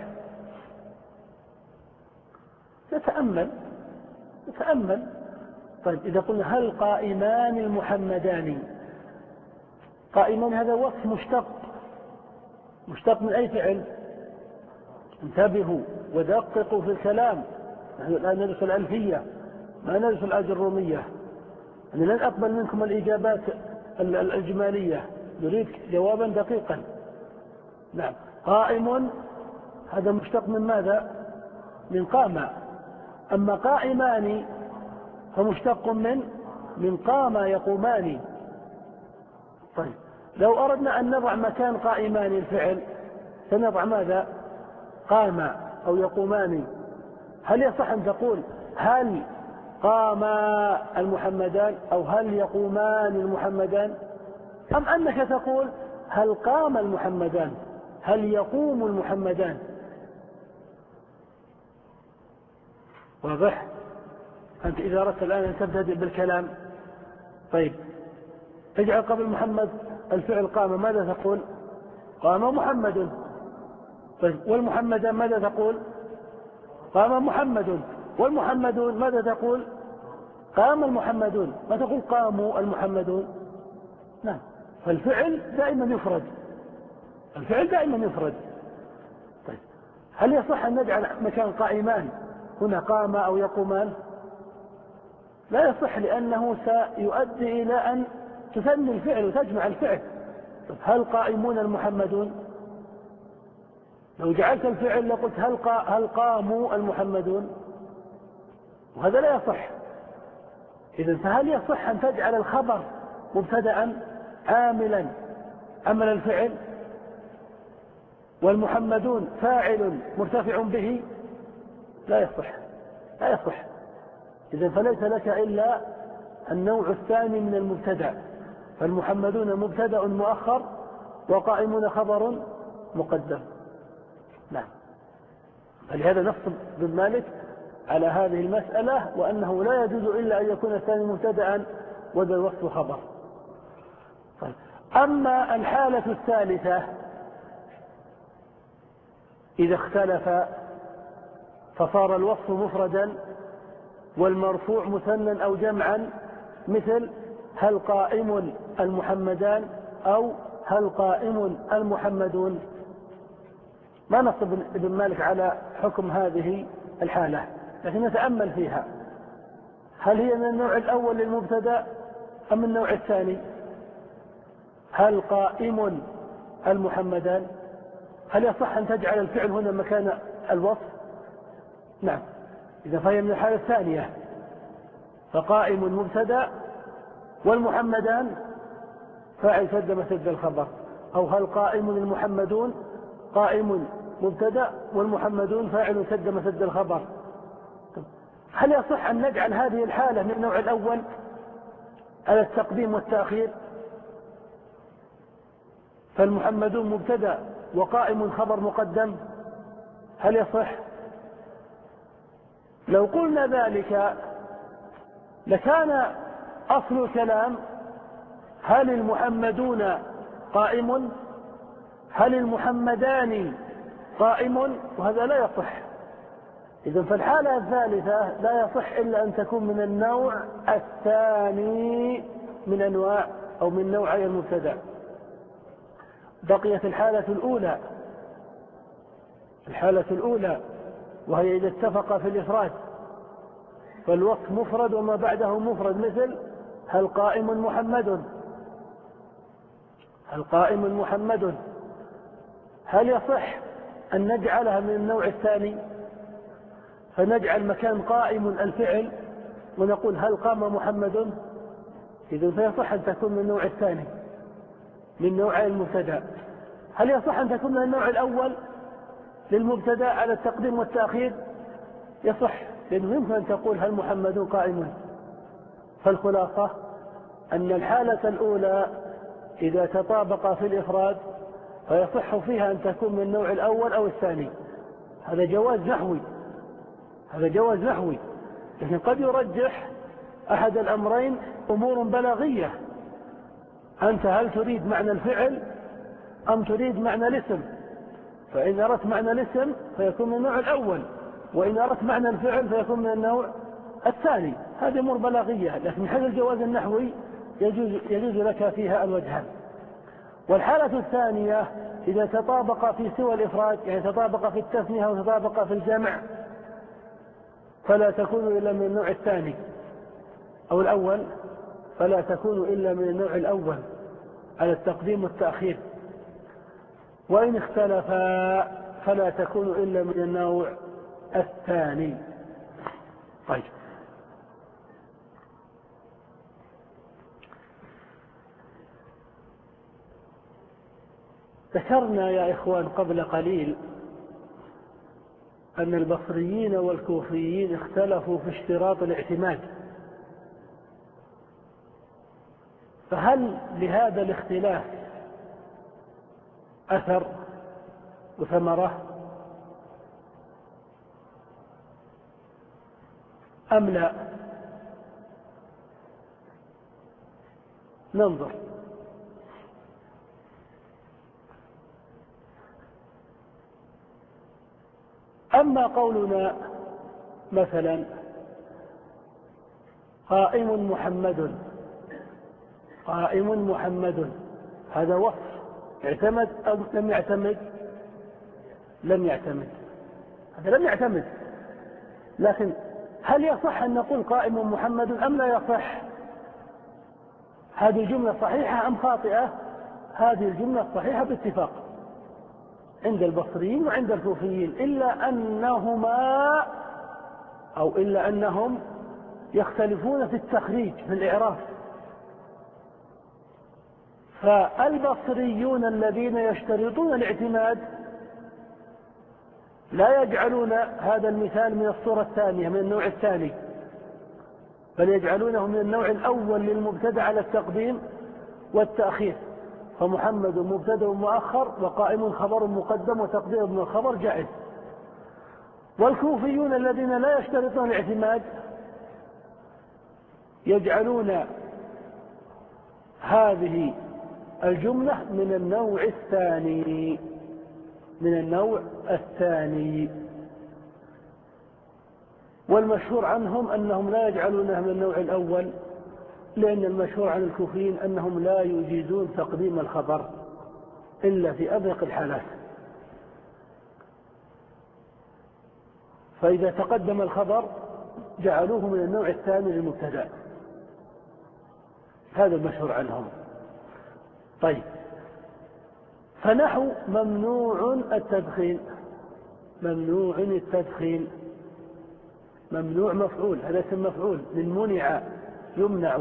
نتأمل نتأمل طيب إذا قلنا هل قائمان المحمدان، قائمان هذا وصف مشتق مشتق من أي فعل؟ انتبهوا ودققوا في الكلام، نحن الآن ندرس الألفية ما ندرس الأجرومية. أنا لن أقبل منكم الإجابات الإجمالية، نريد جوابا دقيقا. نعم، قائم هذا مشتق من ماذا؟ من قام. أما قائمان فمشتق من من قام يقومان. طيب لو أردنا أن نضع مكان قائمان الفعل سنضع ماذا؟ قام أو يقومان. هل يصح أن تقول هل قام المحمدان أو هل يقومان المحمدان، أم أنك تقول هل قام المحمدان هل يقوم المحمدان؟ واضح؟ أنت إذا أردت الآن أن تبتدئ بالكلام، طيب اجعل قبل محمد الفعل قام، ماذا تقول؟ قام محمد. طيب والمحمدان ماذا تقول؟ قام محمد. والمحمدون ماذا تقول؟ قام المحمدون. ما تقول قاموا المحمدون. نعم. فالفعل دائما يفرد، الفعل دائما يفرد. طيب هل يصح أن نجعل مكان قائمان هنا قام أو يقومان؟ لا يصح، لأنه سيؤدي إلى أن تثني الفعل وتجمع الفعل. طيب هل قائمون المحمدون؟ لو جعلت الفعل لقلت هل, قا هل قاموا المحمدون، وهذا لا يصح. إذن فهل يصح أن تجعل الخبر مبتدأ عاملا عمل الفعل والمحمدون فاعل مرتفع به؟ لا يصح، لا يصح. إذن فليس لك إلا النوع الثاني من المبتدأ، فالمحمدون مبتدأ مؤخر وقائمون خبر مقدم. نعم. فلهذا نص ابن مالك على هذه المسألة، وأنه لا يجوز إلا أن يكون الثاني مبتدأ وذا الوصف خبر. طيب. أما الحالة الثالثة إذا اختلف فصار الوصف مفردا والمرفوع مثنى أو جمعا، مثل هل قائم المحمدان أو هل قائم المحمدون. ما نص ابن مالك على حكم هذه الحالة، لكن نتأمل فيها. هل هي من النوع الأول للمبتدأ أم النوع الثاني؟ هل قائم المحمدان، هل يصح أن تجعل الفعل هنا مكان الوصف؟ نعم. إذا فهي من الحالة الثانية، فقائم مبتدأ والمحمدان فاعل سد مسد الخبر. أو هل قائم المحمدون، قائم مبتدأ والمحمدون فاعل سد مسد الخبر. هل يصح أن نجعل هذه الحالة من النوع الأول على التقديم والتأخير، فالمحمدون مبتدأ وقائم خبر مقدم؟ هل يصح؟ لو قلنا ذلك لكان أصل الكلام هل المحمدون قائم، هل المحمدان قائم، وهذا لا يصح. إذن فالحالة الثالثة لا يصح إلا أن تكون من النوع الثاني من أنواع أو من نوعي المبتدأ. بقيت الحالة الأولى، الحالة الأولى وهي إذا اتفق في الإفراد فالوصف مفرد وما بعده مفرد، مثل هل قائم محمد، هل قائم محمد. هل يصح أن نجعلها من النوع الثاني فنجعل مكان قائم الفعل ونقول هل قام محمد؟ إذن فيصح أن تكون من النوع الثاني من نوعي المبتدأ. هل يصح أن تكون من النوع الأول للمبتدأ على التقديم والتأخير؟ يصح، لأنه يمكن أن تقول هل محمد قائم. فالخلاصة أن الحالة الأولى إذا تطابق في الإفراد فيصح فيها أن تكون من النوع الأول أو الثاني. هذا جواز نحوي، هذا جواز نحوي. لكن قد يرجح أحد الأمرين أمور بلاغية. أنت هل تريد معنى الفعل أم تريد معنى الاسم؟ فإن أردت معنى الاسم فيكون من النوع الأول، وإن أردت معنى الفعل فيكون من النوع الثاني. هذه أمور بلاغية، لكن من حيث الجواز النحوي يجوز, يجوز لك فيها الوجهان. والحالة الثانية إذا تطابق في سوى الإفراد، يعني تطابق في التثنية وتطابق في الجمع، فلا تكون إلا من النوع الثاني أو الأول، فلا تكون إلا من النوع الأول على التقديم والتأخير. وإن اختلفا فلا تكون إلا من النوع الثاني. طيب. ذكرنا يا إخوان قبل قليل أن البصريين والكوفيين اختلفوا في اشتراط الاعتماد، فهل لهذا الاختلاف أثر وثمرة أم لا؟ ننظر. أما قولنا مثلا قائم محمد، قائم محمد، هذا وصف اعتمد أو لم يعتمد؟ لم يعتمد، هذا لم يعتمد. لكن هل يصح أن نقول قائم محمد أم لا يصح؟ هذه الجملة صحيحة أم خاطئة؟ هذه الجملة صحيحة باتفاق عند البصريين وعند الكوفيين، إلا أنهما أو إلا أنهم يختلفون في التخريج في الإعراب. فالبصريون الذين يشترطون الاعتماد لا يجعلون هذا المثال من الصورة الثانية من النوع الثاني، بل يجعلونه من النوع الأول للمبتدأ على التقديم والتأخير، فمحمد مبتدأ مؤخر وقائم خبر مقدم وتقدير من الخبر جائز. والكوفيون الذين لا يشترطون الاعتماد يجعلون هذه الجملة من النوع الثاني من النوع الثاني والمشهور عنهم أنهم لا يجعلونها من النوع الأول، لأن المشهور عن الكوفيين أنهم لا يجيزون تقديم الخبر إلا في أضيق الحالات، فإذا تقدم الخبر جعلوه من النوع الثاني للمبتدأ، هذا المشهور عنهم. طيب، فنحو ممنوع التدخين، ممنوع التدخين، ممنوع مفعول، هذا اسم مفعول من منع يمنع،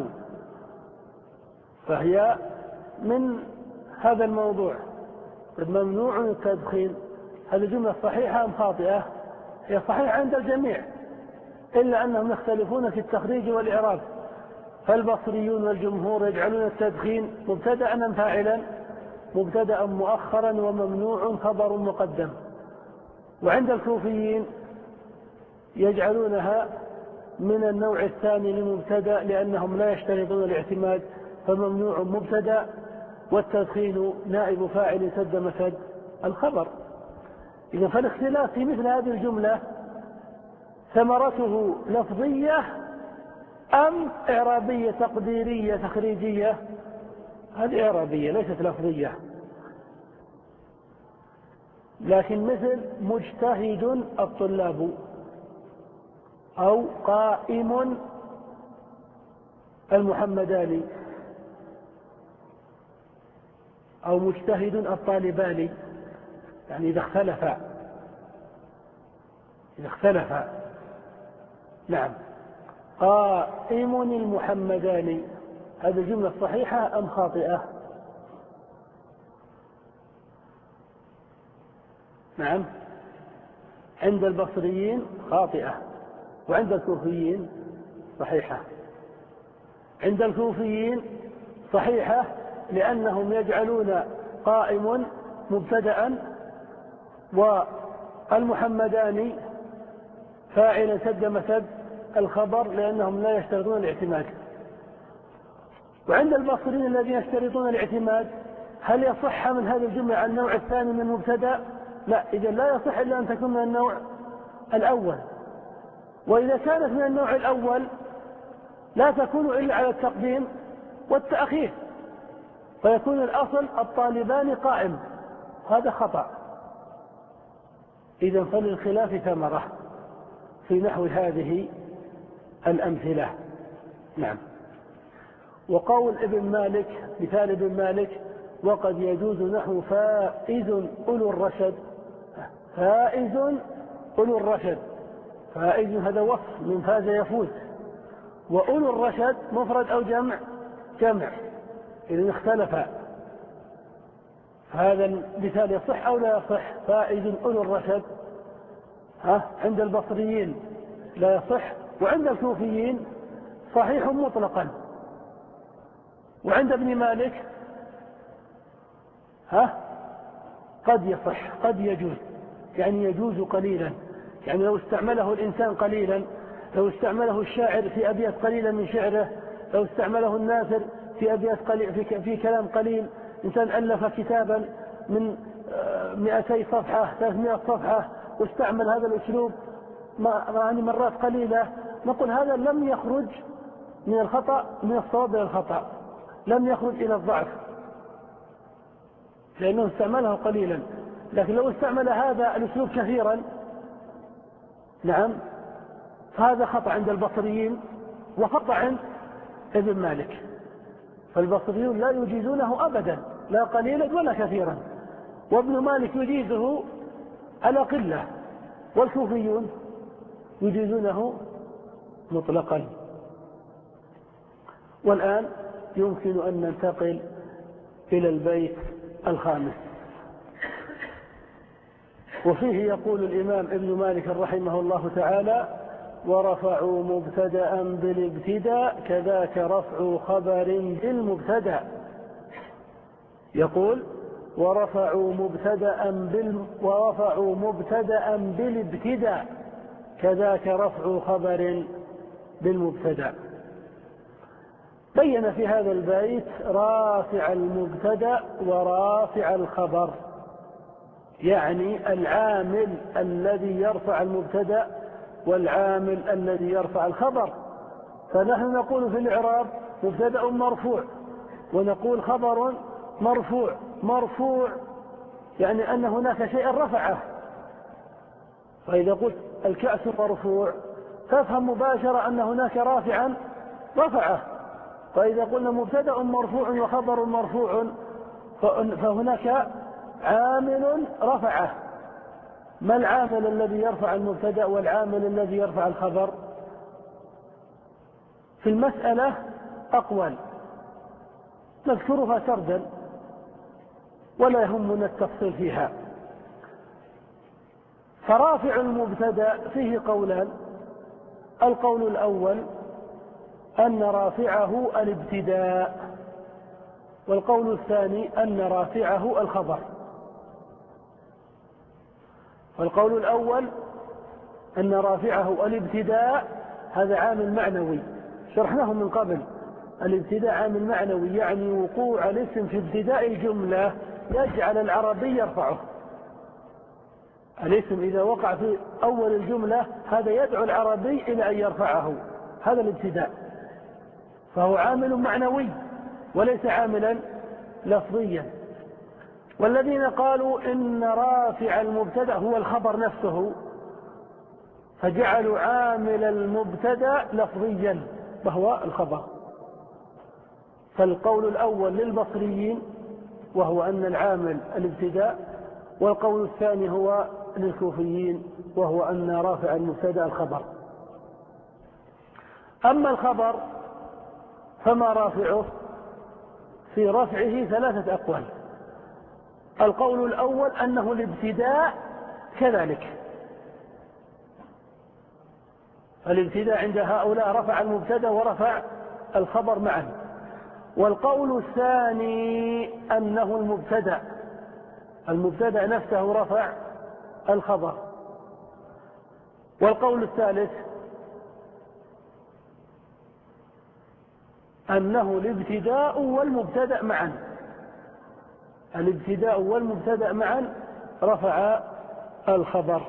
فهي من هذا الموضوع. ممنوع التدخين هذه جملة صحيحة أم خاطئة؟ هي صحيحة عند الجميع، إلا أنهم يختلفون في التخريج والإعراب. فالبصريون والجمهور يجعلون التدخين مبتدأ أم فاعلا؟ مبتدأ مؤخرا وممنوع خبر مقدم. وعند الكوفيين يجعلونها من النوع الثاني لمبتدأ لأنهم لا يشترطون الاعتماد، فممنوع مبتدأ والتدخين نائب فاعل سد مسد الخبر. إذا فالاختلاف في مثل هذه الجملة ثمرته لفظية أم إعرابية تقديرية تخريجية؟ هذه إعرابية ليست لفظية. لكن مثل مجتهد الطلاب أو قائم المحمدان أو مجتهد الطالبان، يعني إذا اختلف إذا اختلف نعم. قائم المحمدان، هذه الجملة صحيحة أم خاطئة؟ نعم، عند البصريين خاطئة وعند الكوفيين صحيحة. عند الكوفيين صحيحة لأنهم يجعلون قائم مبتدأ والمحمدان فاعلا سد مسد الخبر لأنهم لا يشترطون الاعتماد. وعند البصريين الذين يشترطون الاعتماد هل يصح من هذه الجملة عن النوع الثاني من مبتدأ؟ لا، إذا لا يصح إلا أن تكون من النوع الأول. وإذا كانت من النوع الأول لا تكون إلا على التقديم والتأخير، فيكون الأصل الطالبان قائم، هذا خطأ. إذا فللخلاف ثمرة في نحو هذه الأمثلة. نعم. وقول ابن مالك، مثال ابن مالك: وقد يجوز نحو فائز أولو الرشد، فائز أولو الرشد، فائز هذا وصف من فاز يفوز، وأولو الرشد مفرد أو جمع؟ جمع، إذن اختلف، فهذا المثال يصح أو لا يصح؟ فائز أولو الرشد ها عند البصريين لا يصح، وعند الكوفيين صحيح مطلقا، وعند ابن مالك ها قد يصح قد يجوز، يعني يجوز قليلا، يعني لو استعمله الإنسان قليلا، لو استعمله الشاعر في أبيات قليلا من شعره، لو استعمله الناثر في أبيات قليل في, في كلام قليل، إنسان ألف كتابا من مئتي صفحة ثلاثمائة صفحة واستعمل هذا الأسلوب يعني مرات قليلة، نقول هذا لم يخرج من الخطأ من الصواب إلى الخطأ، لم يخرج إلى الضعف لأنه استعمله قليلا. لكن لو استعمل هذا الأسلوب كثيرا نعم فهذا خطأ عند البصريين وخطأ عند ابن مالك. فالبصريون لا يجيزونه أبدا، لا قليلا ولا كثيرا، وابن مالك يجيزه على قلة، والكوفيون يجيزونه مطلقا. والآن يمكن أن ننتقل إلى البيت الخامس، وفيه يقول الإمام ابن مالك رحمه الله تعالى: ورفعوا مبتدأ بالابتداء كذاك رفع خبر بالمبتدأ. يقول: ورفعوا مبتدأ بال ورفعوا مبتدأ بالابتداء كذاك رفع خبر بالمبتدأ. بين في هذا البيت رافع المبتدأ ورافع الخبر، يعني العامل الذي يرفع المبتدأ والعامل الذي يرفع الخبر. فنحن نقول في الإعراب مبتدأ مرفوع، ونقول خبر مرفوع. مرفوع يعني أن هناك شيئا رفعه، فإذا قلت الكأس مرفوع تفهم مباشرة أن هناك رافعا رفعه. فإذا قلنا مبتدأ مرفوع وخبر مرفوع فهناك عامل رفعه. ما العامل الذي يرفع المبتدأ والعامل الذي يرفع الخبر؟ في المسألة أقوال نذكرها سردا ولا يهمنا التفصيل فيها. فرافع المبتدأ فيه قولان: القول الأول أن رافعه الابتداء، والقول الثاني أن رافعه الخبر. والقول الأول أن رافعه الابتداء، هذا عامل معنوي شرحناه من قبل. الابتداء عامل معنوي، يعني وقوع الاسم في ابتداء الجملة يجعل العربي يرفعه. الاسم إذا وقع في أول الجملة هذا يدعو العربي إلى أن يرفعه، هذا الابتداء. فهو عامل معنوي وليس عاملا لفظيا. والذين قالوا إن رافع المبتدأ هو الخبر نفسه فجعلوا عامل المبتدأ لفظيا وهو الخبر. فالقول الأول للبصريين وهو أن العامل الابتداء، والقول الثاني هو للكوفيين وهو أن رافع المبتدأ الخبر. أما الخبر فما رافعه؟ في رفعه ثلاثة أقوال. القول الأول أنه الابتداء كذلك، الابتداء عند هؤلاء رفع المبتدأ ورفع الخبر معا. والقول الثاني أنه المبتدأ المبتدأ نفسه رفع الخبر. والقول الثالث أنه الابتداء والمبتدأ معا، الابتداء والمبتدأ معا رفع الخبر.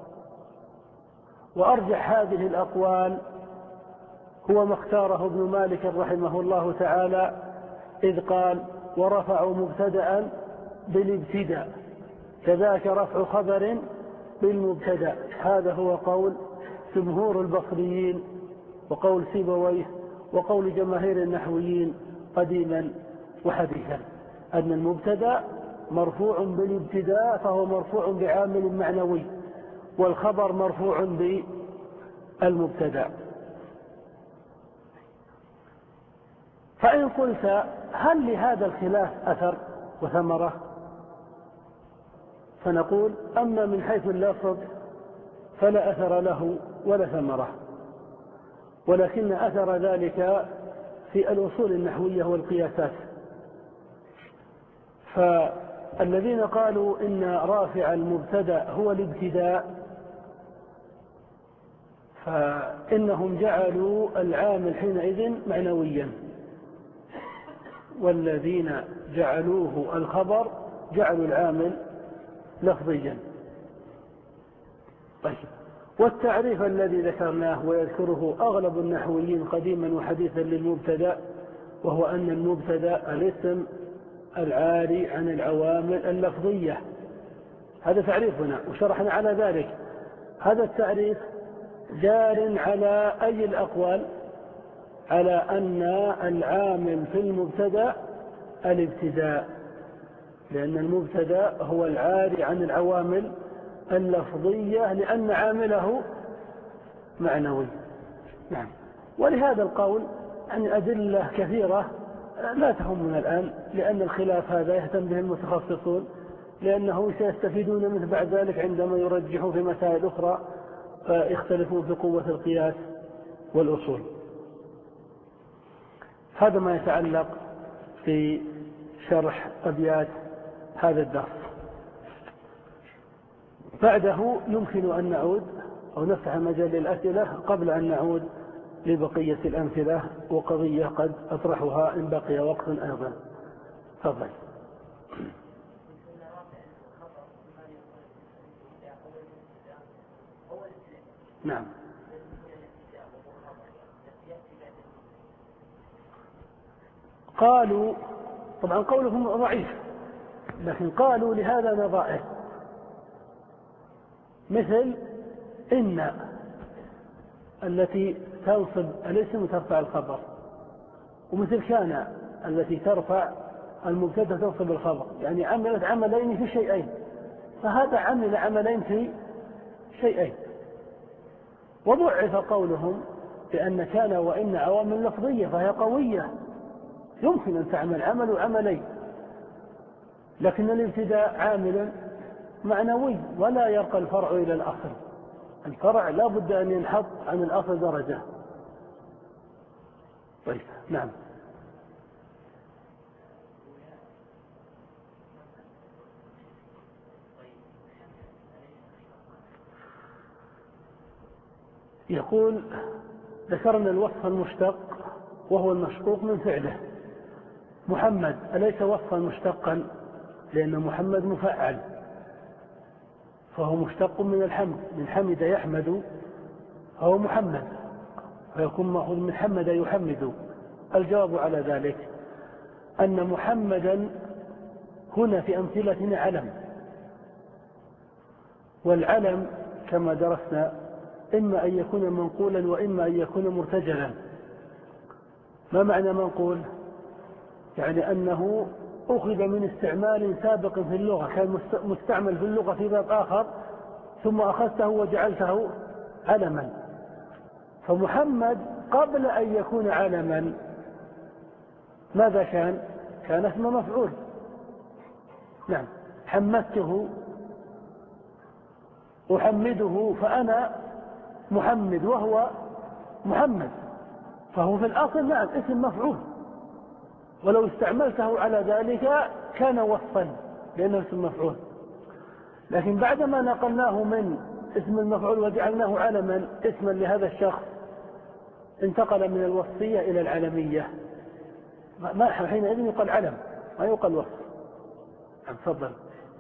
وأرجح هذه الأقوال هو ما اختاره ابن مالك رحمه الله تعالى، إذ قال: ورفعوا مبتدأ بالابتداء كذاك رفع خبر بالمبتدأ. هذا هو قول جمهور البصريين وقول سيبويه وقول جماهير النحويين قديما وحديثا، أن المبتدأ مرفوع بالابتداء فهو مرفوع بعامل معنوي، والخبر مرفوع بالمبتدأ. فإن قلت هل لهذا الخلاف أثر وثمرة؟ فنقول: أما من حيث اللفظ فلا أثر له ولا ثمرة، ولكن أثر ذلك في الأصول النحوية والقياسات. فالذين قالوا إن رافع المبتدأ هو الابتداء فإنهم جعلوا العامل حينئذ معنويا، والذين جعلوه الخبر جعلوا العامل لفظيا. طيب، والتعريف الذي ذكرناه ويذكره أغلب النحويين قديما وحديثا للمبتدأ، وهو أن المبتدأ الاسم العاري عن العوامل اللفظية. هذا تعريفنا وشرحنا على ذلك. هذا التعريف جار على أي الأقوال؟ على أن العامل في المبتدأ الابتداء، لأن المبتدأ هو العاري عن العوامل اللفظية لأن عامله معنوي. نعم. ولهذا القول يعني أدلة كثيرة لا تهمنا الآن، لأن الخلاف هذا يهتم به المتخصصون، لأنه سيستفيدون منه بعد ذلك عندما يرجحوا في مسائل أخرى فيختلفون في قوة القياس والأصول. هذا ما يتعلق في شرح أبيات هذا الدرس. بعده يمكن أن نعود أو نفتح مجال للأسئلة قبل أن نعود لبقية الأمثلة وقضية قد أطرحها إن بقي وقت أيضا. تفضل. نعم. قالوا طبعا قولهم ضعيف، لكن قالوا لهذا نظائر، مثل إن التي تنصب الاسم وترفع الخبر، ومثل كان التي ترفع المبتدا تنصب الخبر، يعني عملت عملين في شيئين، فهذا عمل عملين في شيئين. وضعف قولهم بأن كان وإن عوامل لفظية فهي قوية يمكن أن تعمل عمل وعملين، لكن الابتداء عامل معنوي ولا يرقى الفرع إلى الأصل. الفرع لا بد أن ينحط عن الأصل درجة. طيب. نعم. يقول ذكرنا الوصف المشتق وهو المشقوق من فعله. محمد أليس وصفا مشتقا؟ لأن محمد مفعل فهو مشتق من الحمد، من حمد يحمد فهو محمد، فيكون مأخوذ من حمد يحمد. الجواب على ذلك أن محمدا هنا في أمثلتنا علم، والعلم كما درسنا إما أن يكون منقولا وإما أن يكون مرتجلا. ما معنى منقول؟ يعني أنه أخذ من استعمال سابق في اللغة، كان مستعمل في اللغة في باب آخر ثم أخذته وجعلته علما. فمحمد قبل أن يكون علما ماذا كان؟ كان اسم مفعول. نعم. حمدته أحمده فأنا محمد وهو محمد، فهو في الأصل نعم اسم مفعول، ولو استعملته على ذلك كان وصفا لأنه اسم مفعول. لكن بعدما نقلناه من اسم المفعول وجعلناه علما اسما لهذا الشخص انتقل من الوصفية إلى العلمية. ما حينئذ يقال علم ما يقال وصف. تفضل.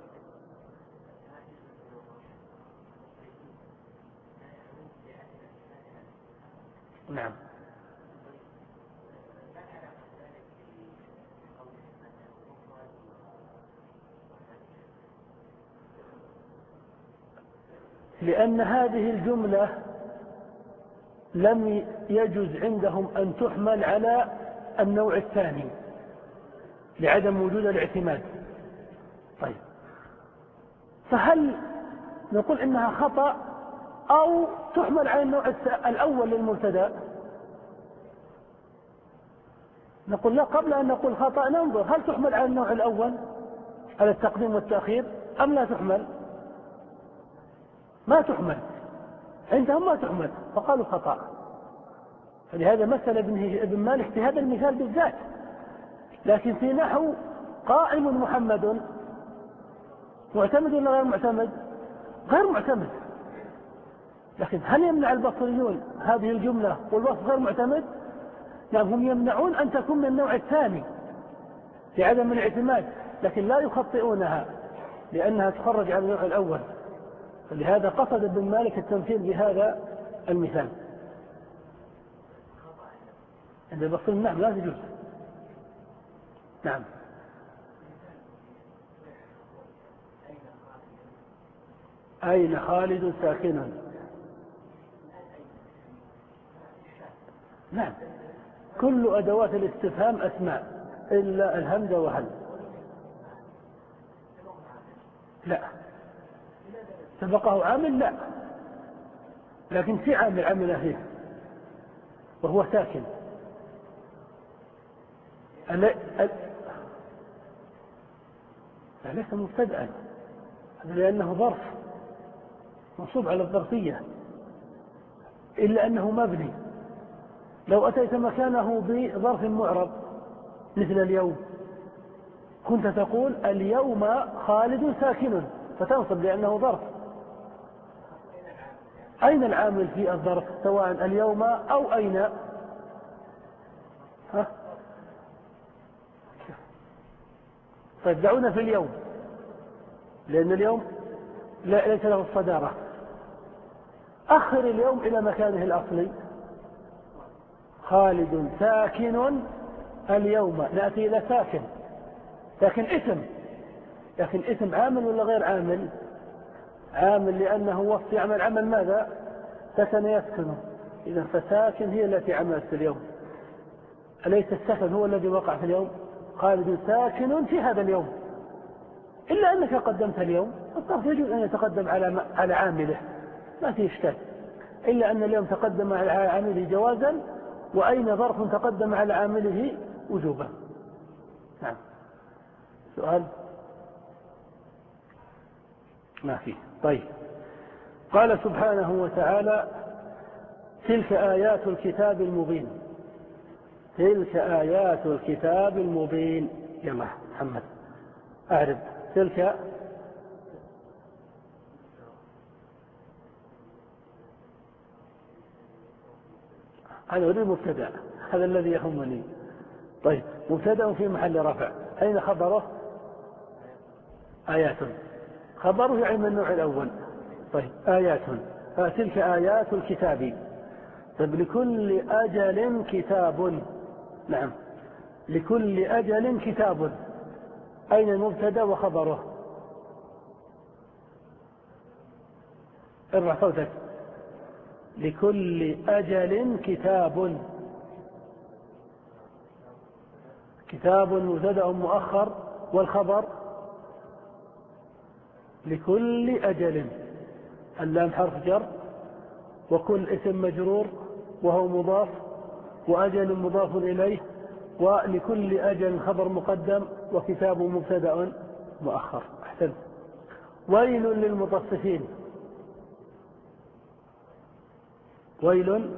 نعم. لأن هذه الجملة لم يجوز عندهم أن تحمل على النوع الثاني لعدم وجود الاعتماد. طيب، فهل نقول إنها خطأ أو تحمل على النوع الأول للمبتدأ؟ نقول لا، قبل أن نقول خطأ ننظر هل تحمل على النوع الأول على التقديم والتأخير أم لا تحمل؟ ما تحمل عندهم، ما تحمل، فقالوا خطأ. فلهذا مثل ابن مالك في هذا المثال بالذات. لكن في نحو قائم محمد معتمد ولا غير معتمد؟ غير معتمد. لكن هل يمنع البصريون هذه الجملة والوصف غير معتمد؟ نعم، هم يمنعون أن تكون من النوع الثاني لعدم الاعتماد، لكن لا يخطئونها لأنها تخرج على النوع الأول. لهذا قصد ابن مالك التمثيل بهذا المثال. عند بصير النحو لا تجوز. نعم. أين خالد ساكن؟ نعم، كل أدوات الاستفهام أسماء إلا الهمز وهل. لا، سبقه عامل لا، لكن في عامل عمل فيه وهو ساكن. ليس مبتدأ لأنه ظرف منصوب على الظرفية، إلا أنه مبني. لو أتيت مكانه بظرف معرب مثل اليوم كنت تقول اليوم خالد ساكن فتنصب لأنه ظرف. أين العامل في الظرف سواء اليوم أو أين؟ ها؟ طيب دعونا في اليوم، لأن اليوم لا ليس له الصدارة. أخر اليوم إلى مكانه الأصلي. خالد ساكن اليوم، نأتي إلى ساكن، لكن اسم، لكن اسم عامل ولا غير عامل؟ عامل، لأنه وصف يعمل عمل ماذا؟ سكن يسكن. إذا فساكن هي التي عملت في اليوم، أليس السكن هو الذي وقع في اليوم؟ خالد ساكن في هذا اليوم، إلا أنك قدمت اليوم، الظرف يجوز أن يتقدم على على عامله، ما في إشكال، إلا أن اليوم تقدم على عامله جوازا، وأين ظرف تقدم على عامله وجوبا. نعم. سؤال؟ ما فيه. طيب، قال سبحانه وتعالى: تلك آيات الكتاب المبين. تلك آيات الكتاب المبين. يلا محمد أعرف تلك. أنا أريد مبتدأ، هذا الذي يهمني. طيب، مبتدأ في محل رفع، أين خبره؟ آيات. خبره يعني من النوع الأول. طيب، آيات. تلك آيات الكتاب. طيب، لكل أجل كتاب. نعم، لكل أجل كتاب. أين المبتدأ وخبره؟ ارفع صوتك. لكل أجل كتاب. كتاب مبتدأ مؤخر، والخبر لكل أجل. اللام حرف جر، وكل اسم مجرور وهو مضاف، وأجل مضاف إليه، ولكل أجل خبر مقدم، وكتاب مبتدأ مؤخر. أحسن. ويل للمطففين. ويل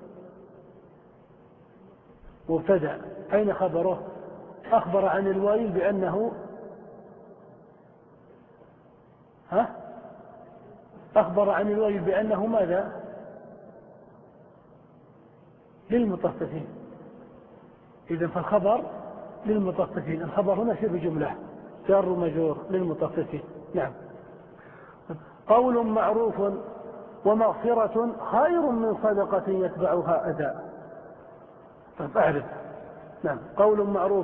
مبتدأ، أين خبره؟ أخبر عن الويل بأنه ها أخبر عن الويل بأنه ماذا؟ للمطففين. إذن فالخبر للمطففين. الخبر هنا شبه جملة، جار مجرور للمطففين. نعم. قول معروف ومغفرة خير من صدقة يتبعها أذى. طيب أعرف. نعم. قول معروف،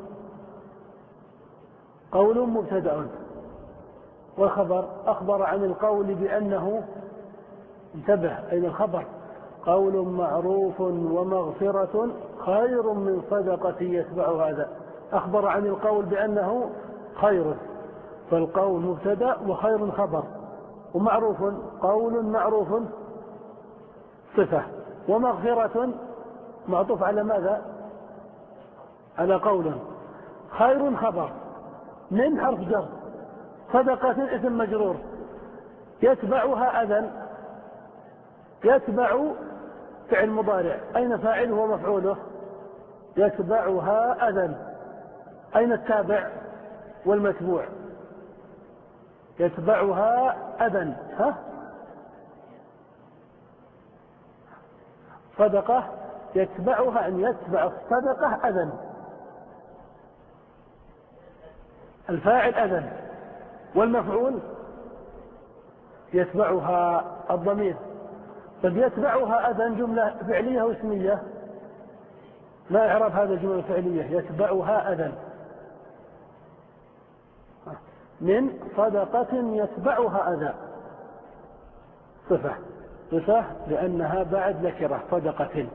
قول مبتدأ، والخبر أخبر عن القول بأنه، انتبه، أين الخبر؟ قول معروف ومغفرة خير من صدقة يتبعها أذى. أخبر عن القول بأنه خير، فالقول مبتدأ وخير خبر. ومعروف قول معروف صفة، ومغفرة معطوف على ماذا؟ على قول. خير خبر، من حرف جر، صدقة اسم مجرور، يتبعها أذى. يتبع فعل مضارع، أين فاعله ومفعوله؟ يتبعها أذى. أين التابع والمتبوع؟ يتبعها أذى. ها؟ صدقة يتبعها، أن يتبع الصدقة أذى. الفاعل أذى، والمفعول يتبعها الضمير. طيب يتبعها أذى جملة فعلية واسمية؟ ما إعراب هذا الجملة الفعلية؟ يتبعها أذى من صدقة يتبعها أذى، صفة صفة لأنها بعد نكرة صدقة.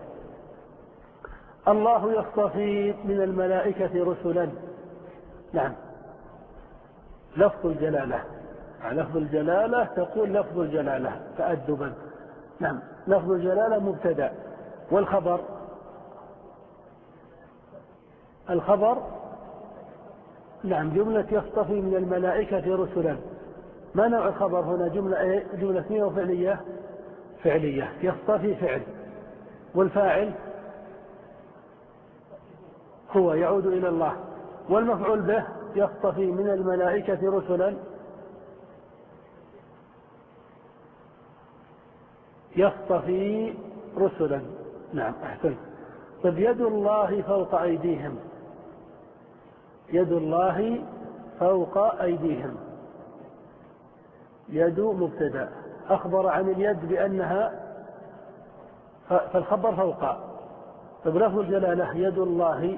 الله يصطفي من الملائكة رسلا. نعم لفظ الجلالة، لفظ الجلالة تقول لفظ الجلالة تأدبا. نعم لفظ الجلالة مبتدأ. والخبر الخبر نعم جملة يصطفي من الملائكة رسلا. ما نوع الخبر هنا؟ جملة ايه؟ جملة اسمية وفعلية؟ فعلية. يصطفي فعل، والفاعل هو يعود إلى الله، والمفعول به يصطفي من الملائكة رسلا. يصطفي رسلا. نعم أحسن. طب يد الله فوق أيديهم. يد الله فوق أيديهم، يد مبتدأ أخبر عن اليد بأنها، فالخبر فوق. طب لفظ الجلالة يد الله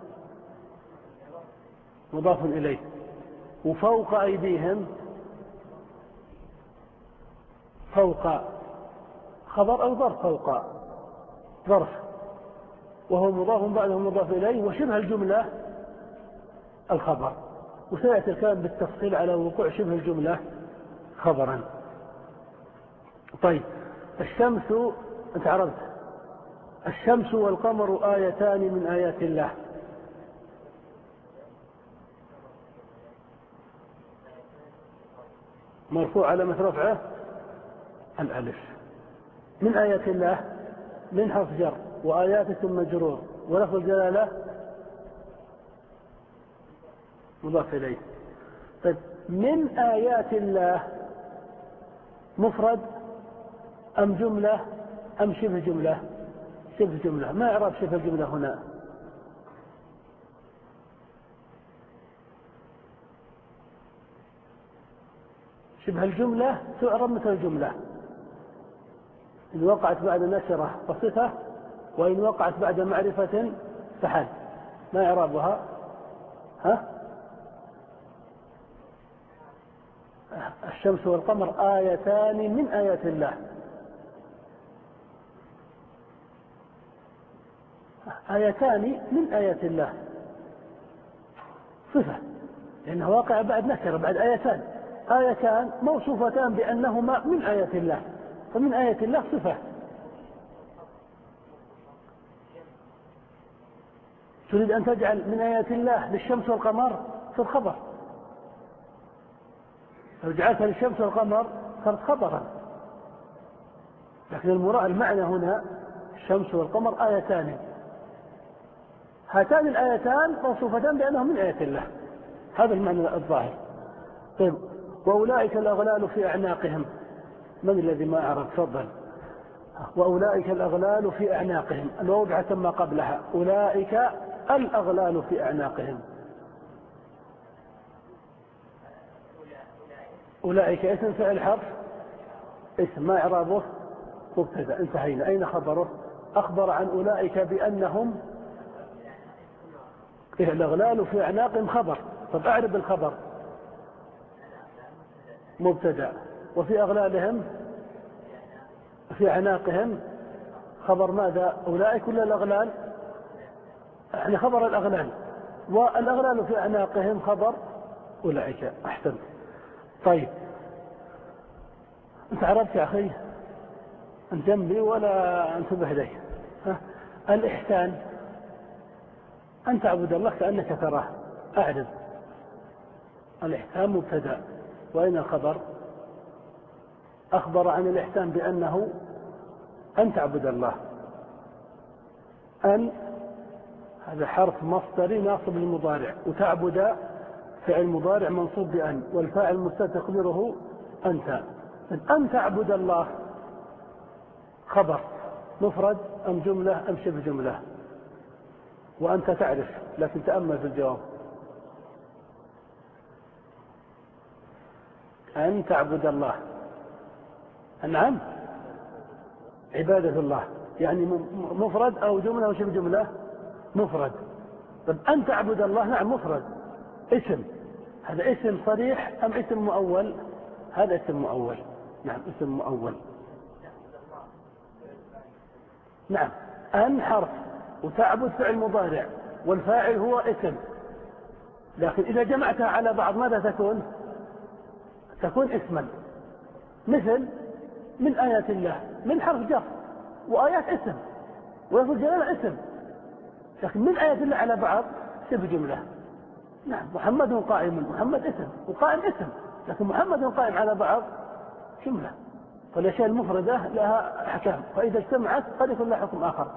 مضاف إليه، وفوق أيديهم فوق خبر أو ظرف؟ فوق ظرف وهو مضاف بعده مضاف إليه، وشبه الجملة الخبر. وسيأتي الكلام بالتفصيل على وقوع شبه الجملة خبرا. طيب الشمس، أنت عرفت الشمس والقمر آيتان من آيات الله. مرفوع علامة رفعه الألف. من آيات الله من حرف جر، وآيات ثم مجرور، ولفظ الجلالة مضاف إليه. طيب من آيات الله مفرد أم جملة أم شبه جملة؟ شبه جملة. ما إعراب شبه الجملة هنا؟ شبه الجملة تعرب مثل الجملة إن وقعت بعد نكرة فصفة، وإن وقعت بعد معرفة فحال. ما إعرابها؟ ها؟ الشمس والقمر آيتان من آيات الله. آيتان من آيات الله صفة لأنها واقعة بعد نكرة بعد آيتان. آيتان موصوفتان بأنهما من آيات الله، فمن آيات الله صفة. تريد أن تجعل من آيات الله للشمس والقمر في الخبر، لو جعلتها للشمس والقمر صارت خبرا. لكن المعنى هنا الشمس والقمر آيتان، هاتان الآيتان موصوفتان بأنهم من آيات الله، هذا المعنى الظاهر. طيب وأولئك الأغلال في أعناقهم. من الذي ما أعرف؟ تفضل. وأولئك الأغلال في أعناقهم، الواو ثم قبلها أولئك الأغلال في أعناقهم. أولئك اسم فعل حرف اسم، ما إعرابه؟ مبتدأ. انتهينا. أين خبره؟ أخبر عن أولئك بأنهم الأغلال في أعناقهم خبر. طب أعرب الخبر. مبتدأ. وفي أغلالهم في أعناقهم خبر ماذا؟ أولئك ولا الأغلال؟ يعني خبر الأغلال، والأغلال في أعناقهم خبر أولئك. أحسنت. طيب أنت عرفت يا أخي؟ أنت جنبي ولا انتبه لي؟ الإحسان أن تعبد الله كأنك تراه. أعرف الإحسان مبتدأ، وأين الخبر؟ أخبر عن الإحسان بأنه أن تعبد الله. أن هذا حرف مصدري ناصب للمضارع، وتعبد فعل مضارع منصوب بأن، والفاعل مستتقدره أنت. أن تعبد الله خبر مفرد أم جملة أم شبه جملة؟ وأنت تعرف، لكن تأمل في الجواب. أن تعبد الله نعم عبادة الله يعني مفرد أو جملة أو شبه جملة مفرد. طب أن تعبد الله نعم مفرد اسم، هذا اسم صريح أم اسم مؤول؟ هذا اسم مؤول. نعم اسم مؤول. نعم أن حرف وتعبد فعل مضارع والفاعل هو اسم، لكن إذا جمعتها على بعض ماذا تكون؟ تكون اسما. مثل من آيات الله، من حرف جر وآيات اسم ولفظ الجلالة اسم، لكن من آيات الله على بعض شبه جملة. نعم محمد قائم، محمد اسم وقائم اسم، لكن محمد قائم على بعض جملة. فالأشياء المفردة لها أحكام، فإذا اجتمعت قد يكون لها حكم آخر.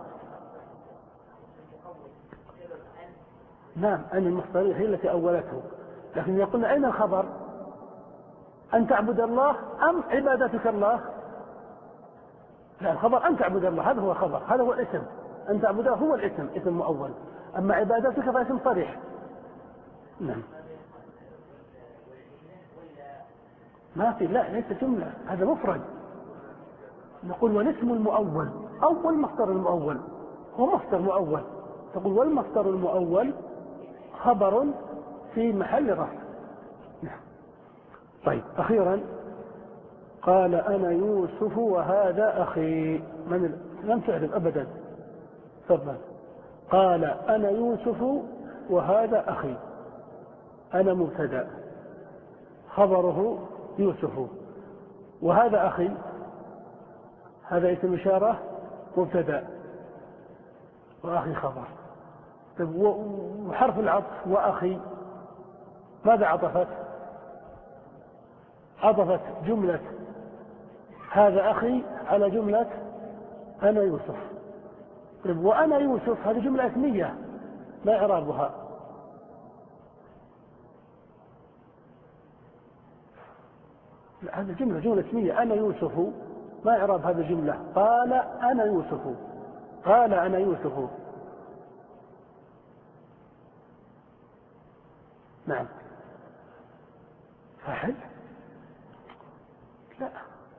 نعم أن المصدرية هي التي أولته، لكن يقولون أين الخبر؟ أن تعبد الله أم عبادتك الله؟ لا الخبر أن تعبد الله، هذا هو خبر، هذا هو الاسم. أن تعبده هو الاسم، اسم مؤول. أما عبادتك فاسم صريح. نعم ما في، لا ليس جملة، هذا مفرد. نقول والاسم المؤول أول مصدر المؤول هو مصدر مؤول، تقول والمصدر المؤول خبر في محل رفع. نعم. طيب أخيرا قال أنا يوسف وهذا أخي، من ال... لم تعرف أبدا. تفضل. قال أنا يوسف وهذا أخي، أنا مبتدأ خبره يوسف، وهذا أخي هذا اسم إشارة مبتدأ وأخي خبر. وحرف العطف وأخي ماذا عطفت؟ عطفت جملة هذا أخي على جملة أنا يوسف. وأنا يوسف هذه جملة اسمية ما إعرابها؟ هذه جملة جملة اسمية أنا يوسف، ما إعراب هذه الجملة؟ قال أنا يوسف، قال أنا يوسف. نعم فاعل؟ لا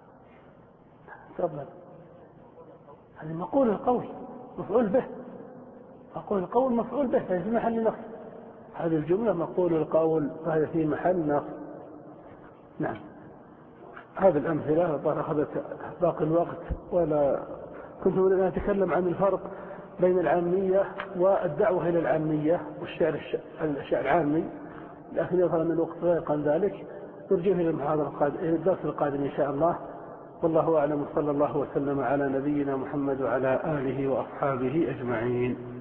تفضل. هذه مقول القول مفعول به، مقول القول مفعول به فهي في محل نصب. هذه الجملة مقول القول فهي في محل نصب. نعم هذه الأمثلة أخذت باقي الوقت، ولا كنت أريد أن أتكلم عن الفرق بين العامية والدعوة إلى العامية والشعر الشعر العامي، لكن يظهر أن الوقت ضيق عن ذلك. نرجيه إلى المحاضرة القادمة، الدرس القادم إن شاء الله. والله أعلم، صلى الله وسلم على نبينا محمد وعلى آله وأصحابه أجمعين.